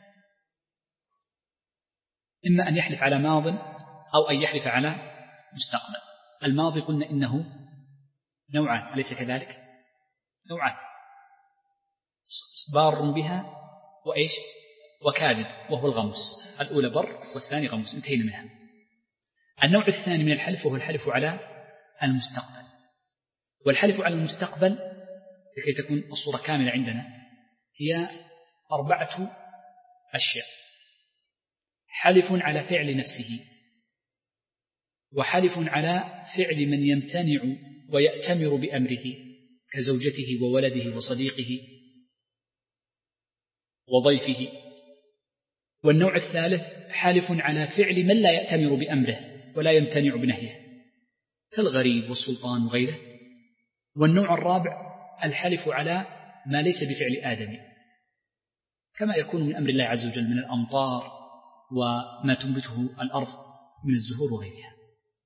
إما أن يحلف على ماض أو أن يحلف على مستقبل. الماضي قلنا إنه نوعان، أليس كذلك؟ نوعان: بار بها وإيش وكاذب، وهو الغمس. الأولى بر والثاني غمس، انتهينا منها. النوع الثاني من الحلف وهو الحلف على المستقبل. والحلف على المستقبل لكي تكون الصورة كاملة عندنا هي أربعة أشياء: حلف على فعل نفسه، وحلف على فعل من يمتنع ويأتمر بأمره كزوجته وولده وصديقه وضيفه. والنوع الثالث حلف على فعل من لا يأتمر بأمره ولا يمتنع بنهيه كالغريب والسلطان وغيره. والنوع الرابع الحلف على ما ليس بفعل آدم، كما يكون من أمر الله عز وجل من الأمطار وما تنبته الأرض من الزهور وغيرها.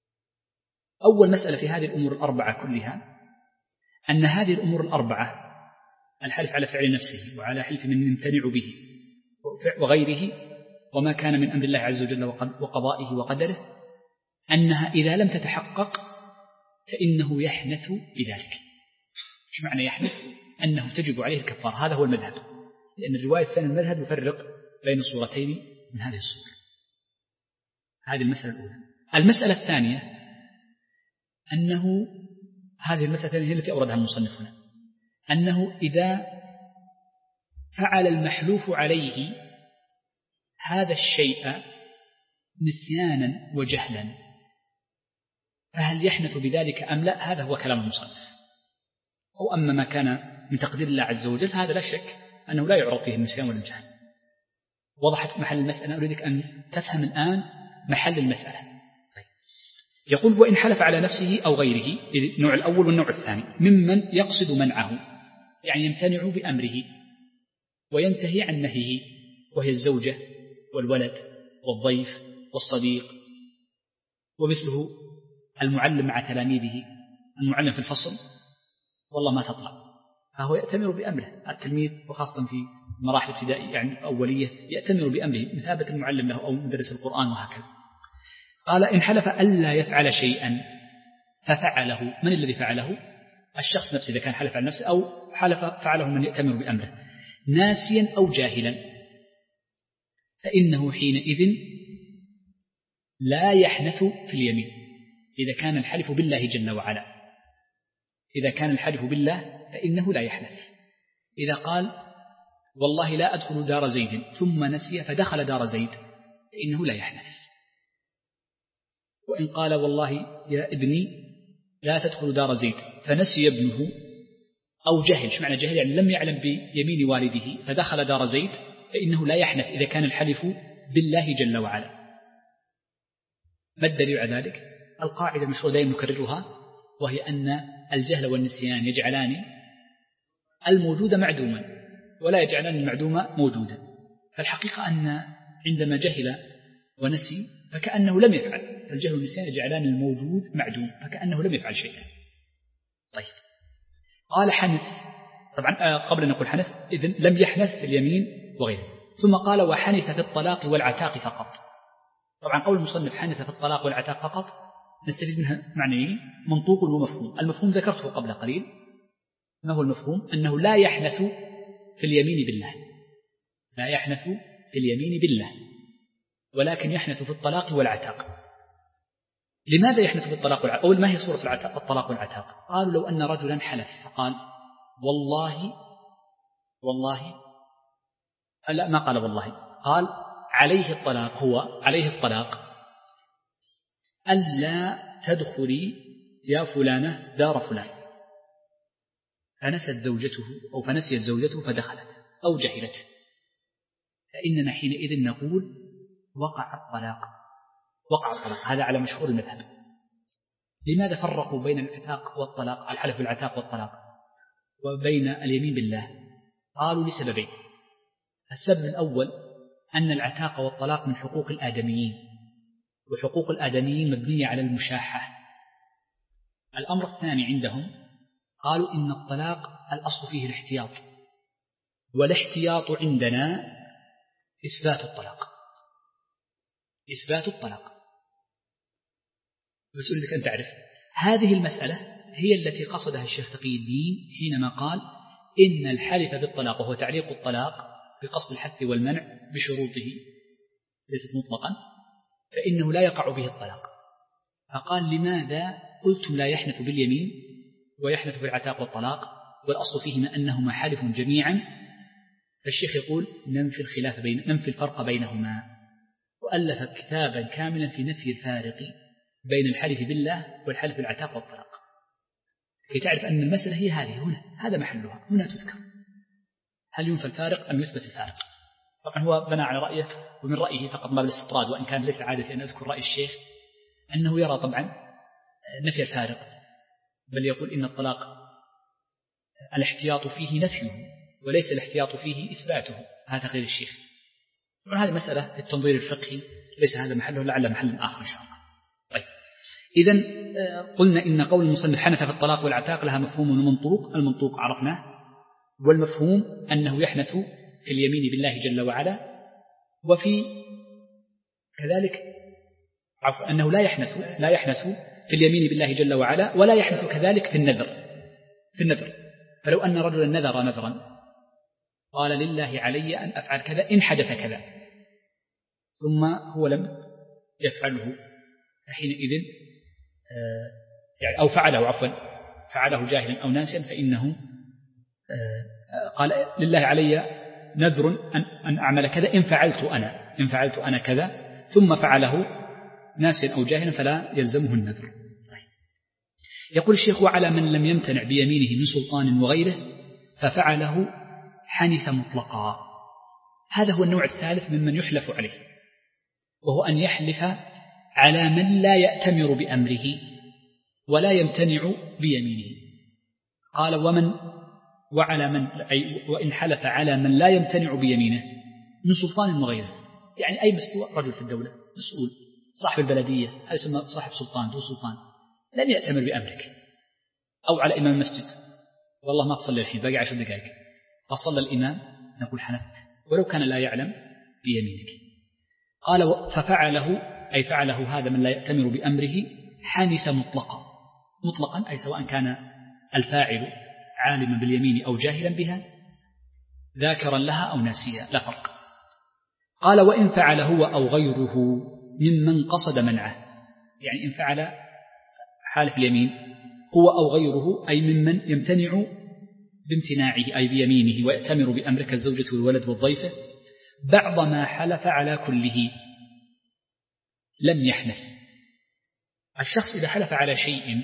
أول مسألة في هذه الأمور الأربعة كلها أن هذه الأمور الأربعة، الحلف على فعل نفسه وعلى حلف من يمتنع به وغيره وما كان من أمر الله عز وجل وقضائه وقدره، أنها إذا لم تتحقق فإنه يحنث بذلك. إيش معنى يحنث؟ أنه تجب عليه الكفارة. هذا هو المذهب، لأن الرواية الثانية المذهب يفرق بين الصورتين من هذه الصورة. هذه المسألة الأولى. المسألة الثانية أنه هذه المسألة الثانية هي التي أوردها المصنف هنا، أنه إذا فعل المحلوف عليه هذا الشيء نسيانا وجهلا فهل يحنث بذلك أم لا؟ هذا هو كلام المصنف. أو أما ما كان من تقدير الله عز وجل هذا لا شك أنه لا يعرف فيه النسيان ولا الجهل. وضحت محل المسألة؟ أريدك أن تفهم الآن محل المسألة. طيب. يقول: وإن حلف على نفسه أو غيره، النوع الأول والنوع الثاني، ممن يقصد منعه يعني يمتنع بأمره وينتهي عن نهيه، وهي الزوجة والولد والضيف والصديق، ومثله المعلم مع تلاميذه، المعلم في الفصل والله ما تطلع، فهو يأتمر بأمره. التلميذ وخاصة في مراحل ابتدائية يعني أولية يأتمر بأمره مثابة المعلم له أو مدرس القرآن وهكذا. قال: إن حلف ألا يفعل شيئا ففعله، من الذي فعله؟ الشخص نفسه إذا كان حلف على نفسه، أو حلف فعله من يأتمر بأمره ناسيا أو جاهلا، فإنه حينئذ لا يحنث في اليمين إذا كان الحلف بالله جل وعلا. إذا كان الحلف بالله فإنه لا يحنث. إذا قال والله لا أدخل دار زيد ثم نسي فدخل دار زيد فإنه لا يحنث. وإن قال والله يا ابني لا تدخل دار زيد فنسي ابنه أو جهل، شو معنى جهل؟ يعني لم يعلم بيمين والده فدخل دار زيد فإنه لا يحنث إذا كان الحلف بالله جل وعلا. ما الدليل على ذلك؟ القاعدة المشهورة دائما نكررها، وهي أن الجهل والنسيان يجعلان الموجود معدوما ولا يجعلان المعدوم موجودا. فالحقيقة أن عندما جهل ونسي فكأنه لم يفعل، فالجهل والنسيان يجعلان الموجود معدوم فكأنه لم يفعل شيئا. طيب، قال حنث، طبعا قبل أن نقول حنث إذن لم يحنث في اليمين وغيره، ثم قال وحنث في الطلاق والعتاق فقط. طبعا قول المصنف حنث في الطلاق والعتاق فقط نستفيد منها معنيين: منطوق ومفهوم. المفهوم ذكرته قبل قليل، ما هو المفهوم؟ أنه لا يحنث في اليمين بالله، لا يحنث في اليمين بالله، ولكن يحنث في الطلاق والعتاق. لماذا يحنث بالطلاق والعتاق؟ أول ما هي صورة الطلاق والعتاق؟ قالوا لو أن رجلا حلف فقال والله والله لا ما قال والله، قال عليه الطلاق، هو عليه الطلاق ألا تدخلي يا فلانة دار فلان، فنست زوجته أو فنسيت زوجته فدخلت أو جهلت، فإننا حينئذ نقول وقع الطلاق، وقع الطلاق. هذا على مشهور المذهب. لماذا فرقوا بين العتاق والطلاق، الحلف بالعتاق والطلاق، وبين اليمين بالله؟ قالوا لسببين. السبب الأول أن العتاق والطلاق من حقوق الآدميين، وحقوق الآدميين مبنية على المشاحة. الأمر الثاني عندهم قالوا إن الطلاق الأصل فيه الاحتياط، والاحتياط عندنا إثبات الطلاق، إثبات الطلاق. بس أريدك أن تعرف هذه المسألة هي التي قصدها الشيخ تقي الدين حينما قال إن الحلف بالطلاق، وهو تعليق الطلاق بقصد الحث والمنع بشروطه ليست مطلقا، فإنه لا يقع به الطلاق. فقال لماذا قلتم لا يحنث باليمين ويحنث بالعتاق والطلاق والأصل فيهما أنهما حلف جميعا؟ فالشيخ يقول ننفي الخلاف بين ننفي الفرق بينهما، وألف كتابا كاملا في نفي الفارق بين الحلف بالله والحلف بالعتاق والطلاق، كي تعرف أن المسألة هي هذه هنا، هذا محلها هنا تذكر. هل ينفى الفارق أم يثبت الفارق؟ طبعا هو بنى على رأيه، ومن رأيه فقط ما بالاستطراد، وإن كان ليس عادة أن أذكر رأي الشيخ أنه يرى طبعا نفي الفارق، بل يقول إن الطلاق الاحتياط فيه نفيه وليس الاحتياط فيه إثباته، هذا غير الشيخ. طبعا هذه مسألة التنظير الفقهي ليس هذا محله، لعل محل آخر إن شاء الله. طيب إذن قلنا إن قول المصنف حنث في الطلاق والعتاق لها مفهوم ومنطوق. المنطوق عرفناه، والمفهوم أنه يحنث في اليمين بالله جل وعلا، وفي كذلك عفوا أنه لا يحنث لا يحنث في اليمين بالله جل وعلا، ولا يحنث كذلك في النذر في النذر. فلو أن رجلا نذر نذرا قال لله علي أن أفعل كذا إن حدث كذا، ثم هو لم يفعله، فحينئذ يعني أو فعله عفوا فعله جاهلا أو ناسيا، فإنه قال لله علي نذر أن أن أعمل كذا إن فعلت أنا إن فعلت أنا كذا، ثم فعله ناسيا أو جاهلا فلا يلزمه النذر. يقول الشيخ وعلى من لم يمتنع بيمينه من سلطان وغيره ففعله حنث مطلقا. هذا هو النوع الثالث ممن يحلف عليه، وهو أن يحلف على من لا يأتمر بأمره ولا يمتنع بيمينه. قال ومن وعلى من أي وإن حلف على من لا يمتنع بيمينه من سلطان وغيره، يعني أي مسؤول، رجل في الدولة مسؤول، صاحب البلدية هذا يسمى صاحب سلطان ذو سلطان، لم يأتمر بأمرك. أو على إمام المسجد والله ما تصلي الحين باقي عشر دقائق، فصلى الإمام نقول حنثت ولو كان لا يعلم بيمينك. قال ففعله أي فعله هذا من لا يأتمر بأمره حنث مطلقا. مطلقا أي سواء كان الفاعل عالما باليمين أو جاهلا بها، ذاكرا لها أو ناسيا، لا فرق. قال وإن فعل هو أو غيره ممن قصد منعه، يعني إن فعل حالف اليمين هو أو غيره أي ممن يمتنع بامتناعه أي بيمينه ويأتمر بأمرك الزوجة والولد والضيفة بعض ما حلف على كله لم يحنث. الشخص إذا حلف على شيء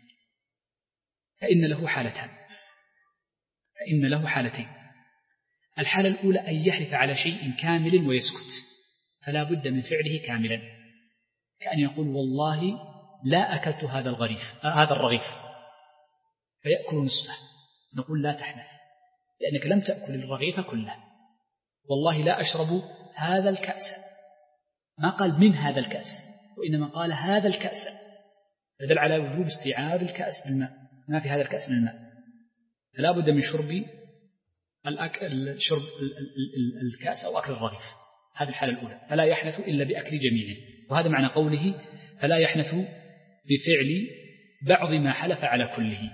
فإن له حالتان فإن له حالتين. الحالة الأولى أن يحلف على شيء كامل ويسكت، فلا بد من فعله كاملا، كأن يقول والله لا أكلت هذا الغريف هذا الرغيف فيأكل نصفه، نقول لا تحنث لأنك لم تأكل الرغيف كله. والله لا أشرب هذا الكأس، ما قال من هذا الكأس وإنما قال هذا الكأس، فدل على وجوب استيعاب الكأس بالماء، ما في هذا الكأس من الماء، فلا بد من شرب شرب الكأس أو أكل الرغيف. هذه الحالة الأولى، فلا يحنث إلا بأكل جميعه، وهذا معنى قوله فلا يحنث بفعل بعض ما حلف على كله.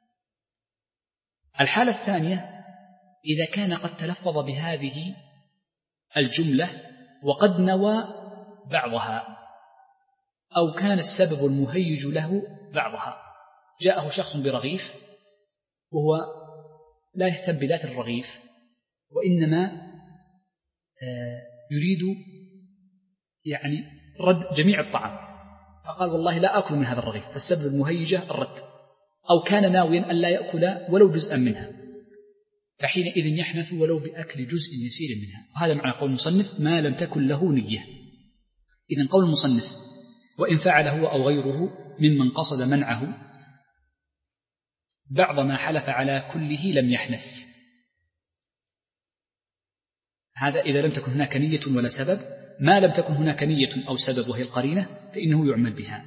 الحالة الثانية إذا كان قد تلفظ بهذه الجملة وقد نوى بعضها أو كان السبب المهيج له بعضها. جاءه شخص برغيف وهو لا يهتم بذات الرغيف وإنما يريد يعني رد جميع الطعام، فقال والله لا أكل من هذا الرغيف، فالسبب المهيجة الرد. أو كان ناويا أن لا يأكل ولو جزءا منها، فحينئذ يحنث ولو بأكل جزء يسير منها. وهذا معنى قول المصنف ما لم تكن له نية. إذن قول المصنف وإن فعل هو أو غيره ممن قصد منعه بعض ما حلف على كله لم يحنث. هذا إذا لم تكن هناك نية ولا سبب. ما لم تكن هناك نية أو سبب وهي القرينة فإنه يعمل بها.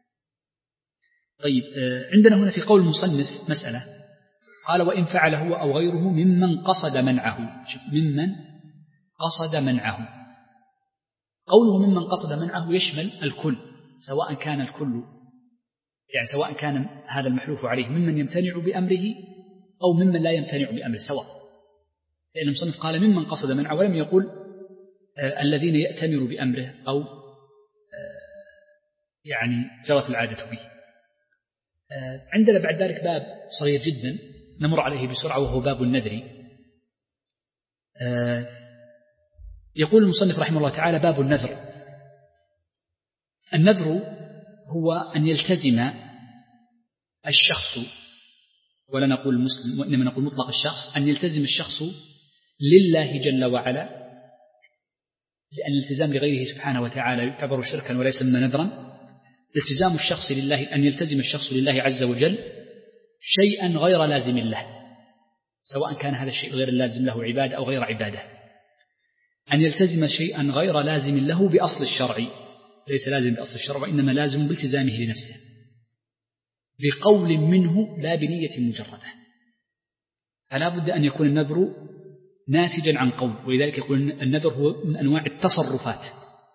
طيب، عندنا هنا في قول المصنف مسألة، قال وإن فعل هو أو غيره ممن قصد منعه. ممن قصد منعه، قوله ممن قصد منعه يشمل الكل، سواء كان الكل يعني سواء كان هذا المحلوف عليه ممن يمتنع بأمره أو ممن لا يمتنع بأمره سواء، لأن المصنف قال ممن قصد منعه ولم يقل آه الذين يأتمر بأمره أو آه يعني جرت العادة به. آه عندنا بعد ذلك باب صغير جدا نمر عليه بسرعة وهو باب النذر. آه يقول المصنف رحمه الله تعالى باب النذر. النذر هو أن يلتزم الشخص، ولا نقول المسلم وإنما نقول مطلق الشخص، أن يلتزم الشخص لله جل وعلا، لأن الالتزام لغيره سبحانه وتعالى يعتبر شركا ولا يسمى نذرا. التزام الشخص لله أن يلتزم الشخص لله عز وجل شيئا غير لازم له، سواء كان هذا الشيء غير اللازم له عبادة أو غير عبادة. أن يلتزم شيئا غير لازم له بأصل الشرع، ليس لازم بأصل الشرع وإنما لازم بالتزامه لنفسه بقول منه لا بنية مجردة. فلا بد أن يكون النذر ناتجا عن قول، ولذلك يقول النذر هو من أنواع التصرفات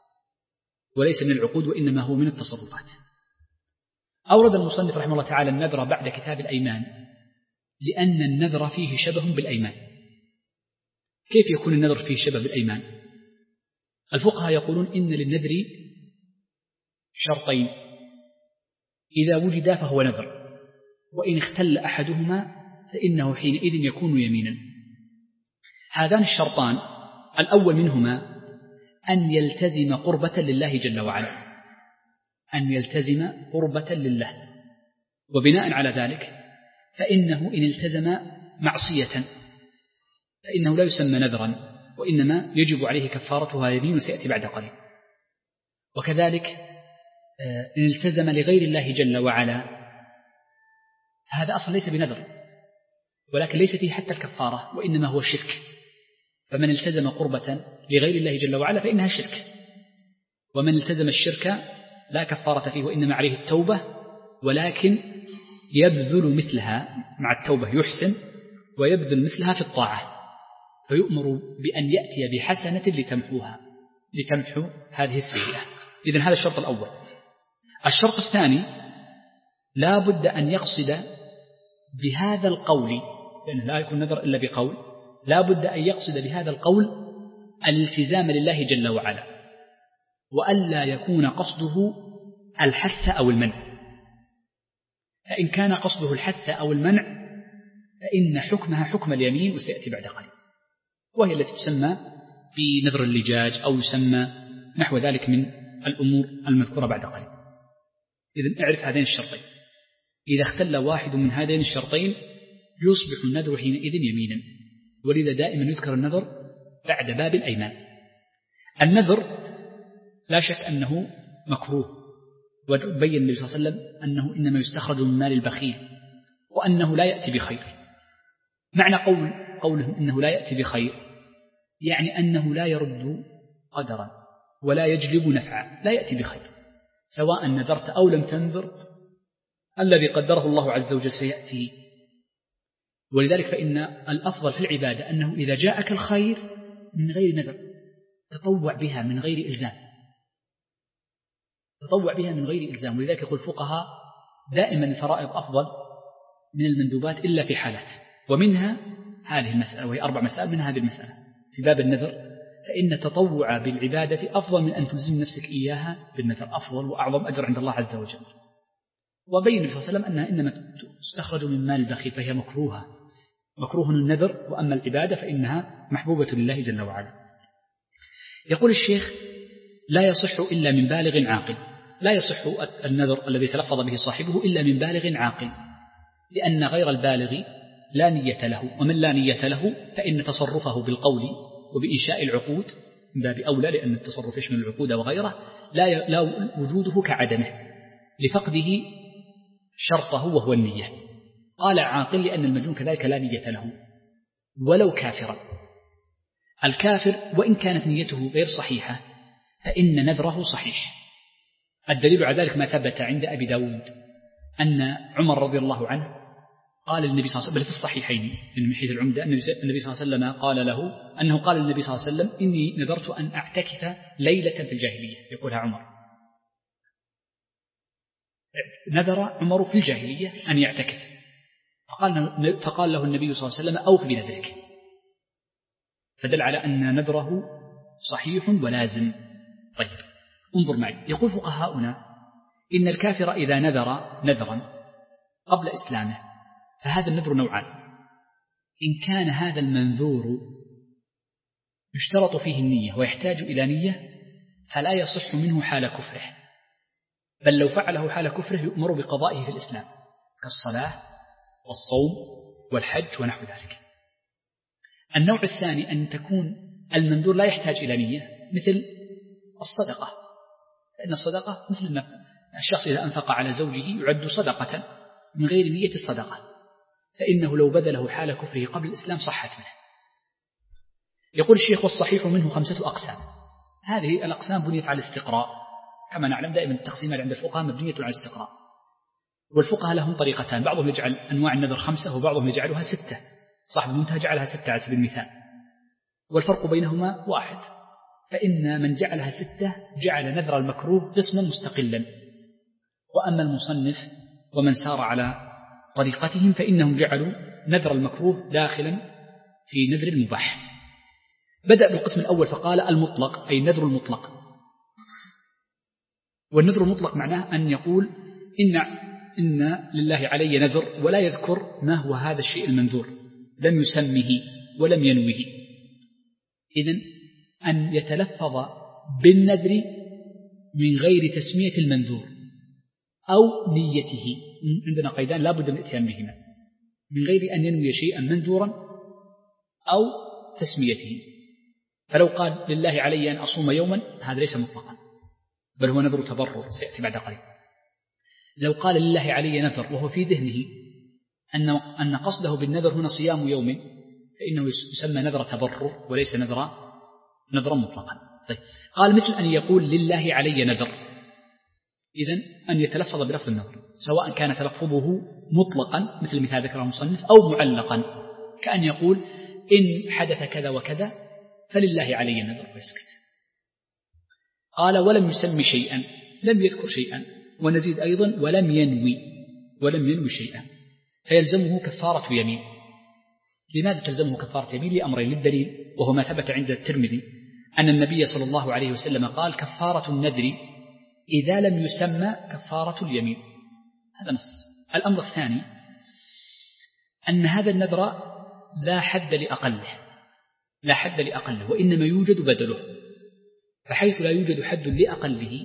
وليس من العقود وإنما هو من التصرفات. أورد المصنف رحمه الله تعالى النذر بعد كتاب الأيمان لأن النذر فيه شبه بالأيمان. كيف يكون النذر فيه شبه بالأيمان؟ الفقهاء يقولون إن للنذر شرطين، إذا وجدا فهو نذر، وإن اختل أحدهما فإنه حينئذ يكون يمينا. هذان الشرطان الأول منهما أن يلتزم قربة لله جل وعلا، أن يلتزم قربة لله، وبناء على ذلك فإنه إن التزم معصية فإنه لا يسمى نذرا وإنما يجب عليه كفارتها يمين وسيأتي بعد قليل. وكذلك إن التزم لغير الله جل وعلا هذا أصلا ليس بنذر ولكن ليس فيه حتى الكفارة وإنما هو الشرك. فمن التزم قربة لغير الله جل وعلا فإنها شرك، ومن التزم الشرك لا كفارة فيه وإنما عليه التوبة، ولكن يبذل مثلها مع التوبة يحسن ويبذل مثلها في الطاعة، فيؤمر بأن يأتي بحسنة لتمحوها لتمحو هذه السيئة. إذن هذا الشرط الأول. الشرط الثاني لا بد أن يقصد بهذا القول، لأنه لا يكون نذر إلا بقول، لا بد أن يقصد بهذا القول الالتزام لله جل وعلا، وألا يكون قصده الحث أو المنع. فإن كان قصده الحث أو المنع فإن حكمها حكم اليمين وسيأتي بعد قليل، وهي التي تسمى بنذر اللجاج أو يسمى نحو ذلك من الأمور المذكورة بعد قليل. إذن اعرف هذين الشرطين، إذا اختل واحد من هذين الشرطين يصبح النذر حينئذ يمينا، ولذا دائما يذكر النذر بعد باب الأيمان. النذر لا شك أنه مكروه، وبين النبي صلى الله عليه وسلم أنه إنما يستخرج من مال البخيل وأنه لا يأتي بخير. معنى قول قوله إنه لا يأتي بخير يعني أنه لا يرد قدرا ولا يجلب نفعا، لا يأتي بخير سواء نذرت أو لم تنذر، الذي قدره الله عز وجل سيأتي. ولذلك فإن الأفضل في العبادة أنه إذا جاءك الخير من غير نذر تطوع بها من غير إلزام، تطوع بها من غير إلزام. ولذلك يقول الفقهاء دائما الفرائض أفضل من المندوبات إلا في حالات، ومنها هذه المسألة، وهي أربع مسائل من هذه المسألة في باب النذر. فإن التطوع بالعبادة أفضل من أن تلزم نفسك إياها بالنذر، أفضل وأعظم أجر عند الله عز وجل. وبين النبي صلى الله عليه وسلم أنها إنما تستخرج من مال البخيل فهي مكروهة، مكروه النذر، وأما العبادة فإنها محبوبة لله جل وعلا. يقول الشيخ: لا يصح إلا من بالغ عاقل. لا يصح النذر الذي تلفظ به صاحبه إلا من بالغ عاقل، لأن غير البالغ لا نية له، ومن لا نية له فإن تصرفه بالقول وبإنشاء العقود من باب أولى، لأن التصرف يشمل العقود وغيره، لا, لا وجوده كعدمه لفقده شرطه وهو النية. قال عاقل لأن المجنون كذلك لا نية له ولو كافرا. الكافر وإن كانت نيته غير صحيحة فإن نذره صحيح. الدليل على ذلك ما ثبت عند أبي داود أن عمر رضي الله عنه قال للنبي صلى الله عليه وسلم في الصحيحين من حيث العمدة، النبي صلى الله عليه وسلم قال له أنه قال للنبي صلى الله عليه وسلم: إني نذرت أن أعتكف ليلة في الجاهلية. يقولها عمر، نذر عمر في الجاهلية أن يعتكف، فقال, فقال له النبي صلى الله عليه وسلم: أوف بنذرك. فدل على أن نذره صحيح ولازم. طيب انظر معي، يقول فقهاؤنا: إن الكافر إذا نذر نذرا قبل إسلامه فهذا النذر نوعان. إن كان هذا المنذور يشترط فيه النية ويحتاج إلى نية فلا يصح منه حال كفره، بل لو فعله حال كفره يؤمر بقضائه في الإسلام كالصلاة والصوم والحج ونحو ذلك. النوع الثاني أن تكون المنذور لا يحتاج إلى نية، مثل الصدقة، لأن الصدقة مثل ما الشخص إذا أنفق على زوجه يعد صدقة من غير نية الصدقة، فإنه لو بذله حال كفره قبل الإسلام صحت منه. يقول الشيخ: والصحيح منه خمسة أقسام. هذه الأقسام بنيت على الاستقراء، كما نعلم دائما التقسيمات عند الفقهاء مبنية على الاستقراء، والفقهاء لهم طريقتان، بعضهم يجعل أنواع النذر خمسة وبعضهم يجعلها ستة. صاحب المنتهى جعلها ستة على سبيل المثال، والفرق بينهما واحد، فإن من جعلها ستة جعل نذر المكروه قسما مستقلا، وأما المصنف ومن سار على طريقتهم فإنهم جعلوا نذر المكروه داخلا في نذر المباح. بدأ بالقسم الأول فقال: المطلق، أي نذر المطلق. والنذر المطلق معناه أن يقول إن, إن لله علي نذر ولا يذكر ما هو هذا الشيء المنذور، لم يسمه ولم ينوه. إذن أن يتلفظ بالنذر من غير تسمية المنذور أو نيته، عندنا قيدان لا بد من الاتيان بهما، من غير أن ينوي شيئا منذورا أو تسميته. فلو قال لله علي أن أصوم يوما هذا ليس مطلقا، بل هو نذر تبرر سيأتي بعد قليل. لو قال لله علي نذر وهو في ذهنه أن أن قصده بالنذر هنا صيام يوم فإنه يسمى نذر تبرر وليس نذر نذرا مطلقا. طيب قال: مثل أن يقول لله علي نذر، إذن أن يتلفظ بلفظ النذر سواء كان تلفظه مطلقا مثل مثال ذكره المصنف أو معلقا، كأن يقول إن حدث كذا وكذا فلله علي نذر ويسكت. قال: ولم يسمي شيئا، لم يذكر شيئا. ونزيد أيضا: ولم ينوي، ولم ينوي شيئا، فيلزمه كفارة يمين. لماذا تلزمه كفارة يمين؟ لأمرين. للدليل وهو ما ثبت عند الترمذي أن النبي صلى الله عليه وسلم قال: كفارة النذر إذا لم يسمى كفارة اليمين. هذا نص. الأمر الثاني أن هذا النذر لا حد لأقله، لا حد لأقله، وإنما يوجد بدله، فحيث لا يوجد حد لأقله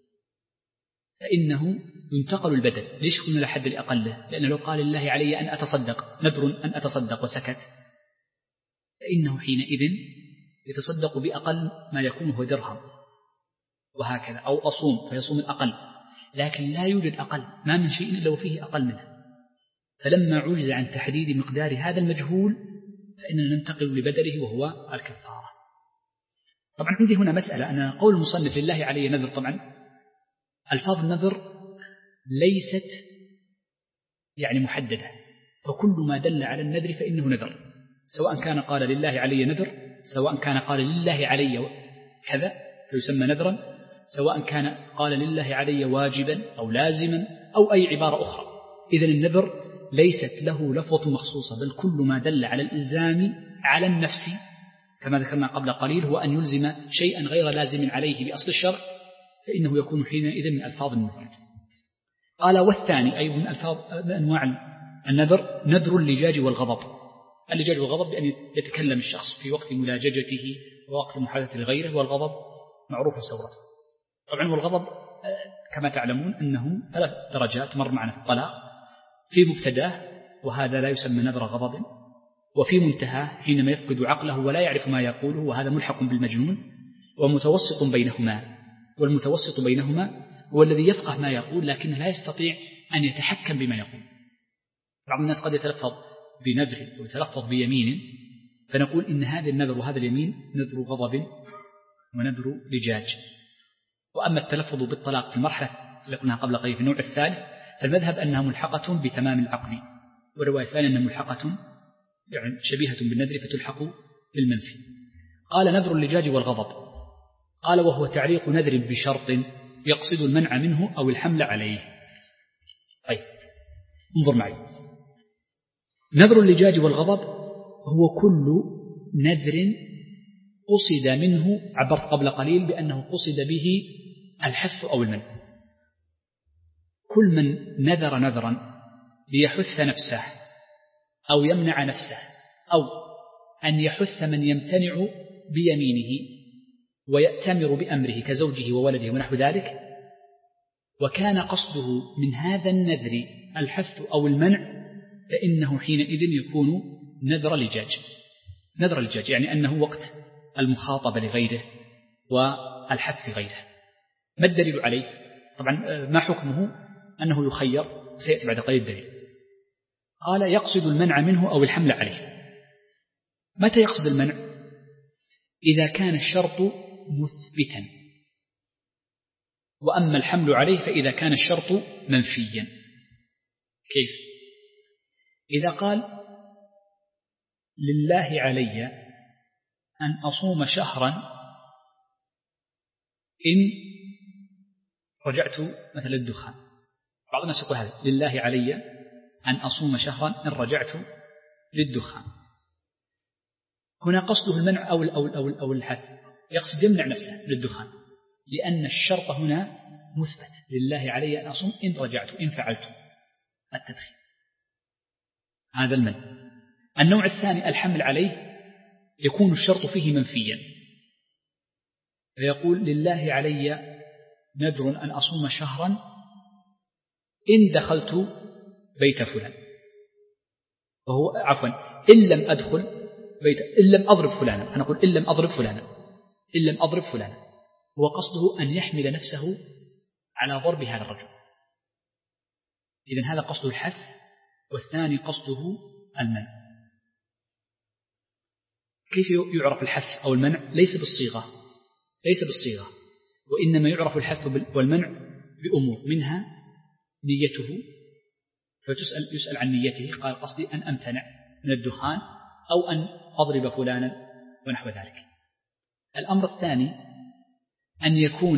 فإنه ينتقل البدل. ليش قلنا لا حد لأقله؟ لأنه لو قال لله علي أن أتصدق، نذر أن أتصدق وسكت، فإنه حينئذ يتصدق بأقل ما يكون هو درهم وهكذا، أو أصوم فيصوم الأقل، لكن لا يوجد أقل، ما من شيء إلا وفيه أقل منه. فلما عجز عن تحديد مقدار هذا المجهول فإننا ننتقل لبدله وهو الكفارة. طبعا عندي هنا مسألة، أن قول المصنف لله علي نذر، طبعا ألفاظ النذر ليست يعني محددة، فكل ما دل على النذر فإنه نذر، سواء كان قال لله علي نذر، سواء كان قال لله علي كذا فيسمى نذرا، سواء كان قال لله علي واجبا أو لازما أو أي عبارة أخرى. إذن النذر ليست له لفظة مخصوصة، بل كل ما دل على الإلزام على النفس كما ذكرنا قبل قليل هو أن يلزم شيئا غير لازم عليه بأصل الشرع، فإنه يكون حينئذ من ألفاظ النذر. قال والثاني أي من ألفاظ من أنواع النذر نذر اللجاج والغضب. اللجاج والغضب بأن يتكلم الشخص في وقت ملاججته ووقت محادثة لغيره، والغضب معروف سورته. طبعا والغضب كما تعلمون أنه ثلاث درجات مر معنا في الطلاق: في مبتداه وهذا لا يسمى نذر غضب، وفي منتهى حينما يفقد عقله ولا يعرف ما يقوله وهذا ملحق بالمجنون، ومتوسط بينهما. والمتوسط بينهما هو الذي يفقه ما يقول لكنه لا يستطيع أن يتحكم بما يقول. بعض الناس قد يتلفظ بنذر ويتلفظ بيمين، فنقول إن هذا النذر وهذا اليمين نذر غضب ونذر لجاج. وأما التلفظ بالطلاق في المرحلة التي قلناها قبل قليل في النوع الثالث، فالمذهب أنها ملحقة بتمام العقل، والرواية الثانية أنها ملحقة يعني شبيهة بالنذر فتلحق بالمنفي. قال نذر اللجاج والغضب. قال وهو تعليق نذر بشرط يقصد المنع منه أو الحمل عليه. طيب انظر معي، نذر اللجاج والغضب هو كل نذر قصد منه، عبرت قبل قليل بأنه قصد به الحث أو المنع. كل من نذر نذرا ليحث نفسه أو يمنع نفسه، أو أن يحث من يمتنع بيمينه ويأتمر بأمره كزوجه وولده ونحو ذلك، وكان قصده من هذا النذر الحث أو المنع، فإنه حينئذ يكون نذر لجاج. نذر لجاج يعني أنه وقت المخاطبة لغيره والحث غيره. ما الدليل عليه؟ طبعا ما حكمه؟ أنه يخير، سيأتي بعد قليل الدليل. قال يقصد المنع منه أو الحمل عليه. متى يقصد المنع؟ إذا كان الشرط مثبتا، وأما الحمل عليه فإذا كان الشرط منفيا. كيف؟ إذا قال لله علي أن أصوم شهرا إن رجعت مثل الدخان. بعض الناس يقول هذا لله علي أن أصوم شهرا إن رجعت للدخان. هنا قصده المنع أو أو أو أو الحث، يقصد يمنع نفسه للدخان، لأن الشرط هنا مثبت: لله علي أن أصوم إن رجعت، إن فعلت التدخين. هذا المنع. النوع الثاني الحمل عليه، يكون الشرط فيه منفيا، فيقول لله علي نذر أن أصوم شهرا إن دخلت بيت فلان، وهو عفوا إن لم أدخل بيت، إن لم أضرب فلانا، فنقول إن لم أضرب فلانا، إن لم أضرب فلانا. هو قصده أن يحمل نفسه على ضرب هذا الرجل. إذن هذا قصده الحث، والثاني قصده المنع. كيف يعرف الحث أو المنع؟ ليس بالصيغة، ليس بالصيغة، وإنما يعرف الحث والمنع بأمور، منها نيته، فتسأل يسأل عن نيته، قال قصدي أن أمتنع من الدخان أو أن أضرب فلانا ونحو ذلك. الأمر الثاني أن يكون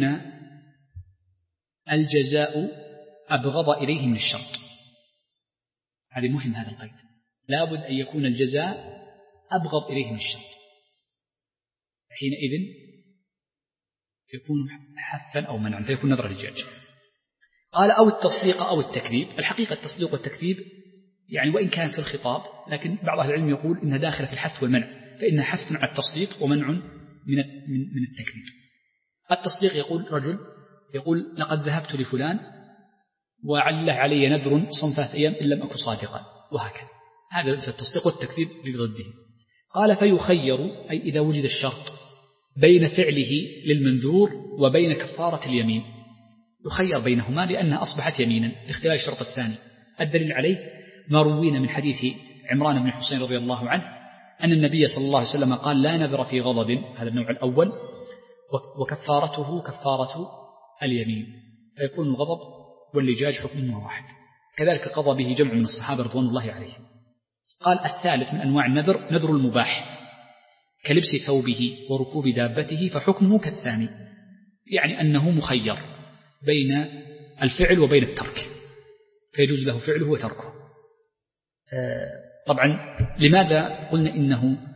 الجزاء أبغض إليه من الشرط. هذا مهم، هذا القيد لابد أن يكون الجزاء أبغض إليه من الشرط، حينئذ يكون حثا أو منعا، فيكون نذر لجاج. قال أو التصديق أو التكذيب. الحقيقة التصديق والتكذيب يعني وإن كانت في الخطاب، لكن بعض أهل العلم يقول إنها داخلة في الحث والمنع، فإنها حث على التصديق ومنع من من التكذيب. التصديق يقول رجل يقول لقد ذهبت لفلان وعله علي نذر صوم ثلاثة أيام إن لم أكن صادقا، وهكذا. هذا التصديق والتكذيب بضده. قال فيخير، أي إذا وجد الشرط بين فعله للمنذور وبين كفارة اليمين، يخير بينهما لأنها أصبحت يمينا لاختلال الشرط الثاني. الدليل عليه ما روينا من حديث عمران بن حسين رضي الله عنه أن النبي صلى الله عليه وسلم قال لا نذر في غضب، هذا النوع الأول، وكفارته كفارة اليمين، فيكون الغضب واللجاج حكمهما واحد. كذلك قضى به جمع من الصحابة رضوان الله عليهم. قال الثالث من أنواع النذر نذر المباح كلبس ثوبه وركوب دابته، فحكمه كالثاني، يعني أنه مخير بين الفعل وبين الترك، فيجوز له فعله وتركه. طبعا لماذا قلنا إنه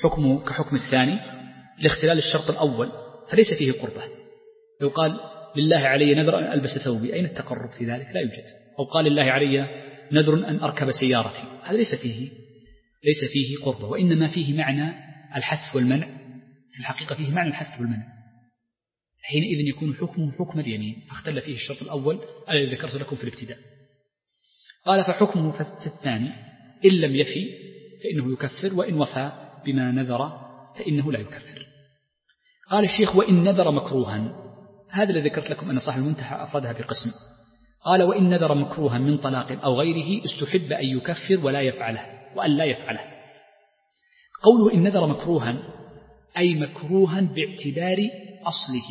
حكمه كحكم الثاني لاختلال الشرط الأول، فليس فيه قربة. لو قال لله علي نذر أن ألبس ثوبي، أين التقرب في ذلك؟ لا يوجد. أو قال لله علي نذر أن أركب سيارتي، هذا ليس فيه ليس فيه قربة، وإنما فيه معنى الحث والمنع. في الحقيقة فيه معنى الحث والمنع، حينئذ يكون حكمه حكم اليمين، فاختل فيه الشرط الأول الذي ذكرت لكم في الابتداء. قال فحكمه في الثاني إن لم يفي فإنه يكفر، وإن وفى بما نذر فإنه لا يكفر. قال الشيخ وإن نذر مكروها، هذا الذي ذكرت لكم أن صاحب المنتهى أفردها بقسم. قال وإن نذر مكروها من طلاق أو غيره استحب أن يكفر ولا يفعله وأن لا يفعله. قوله إن نذر مكروها أي مكروها باعتبار أصله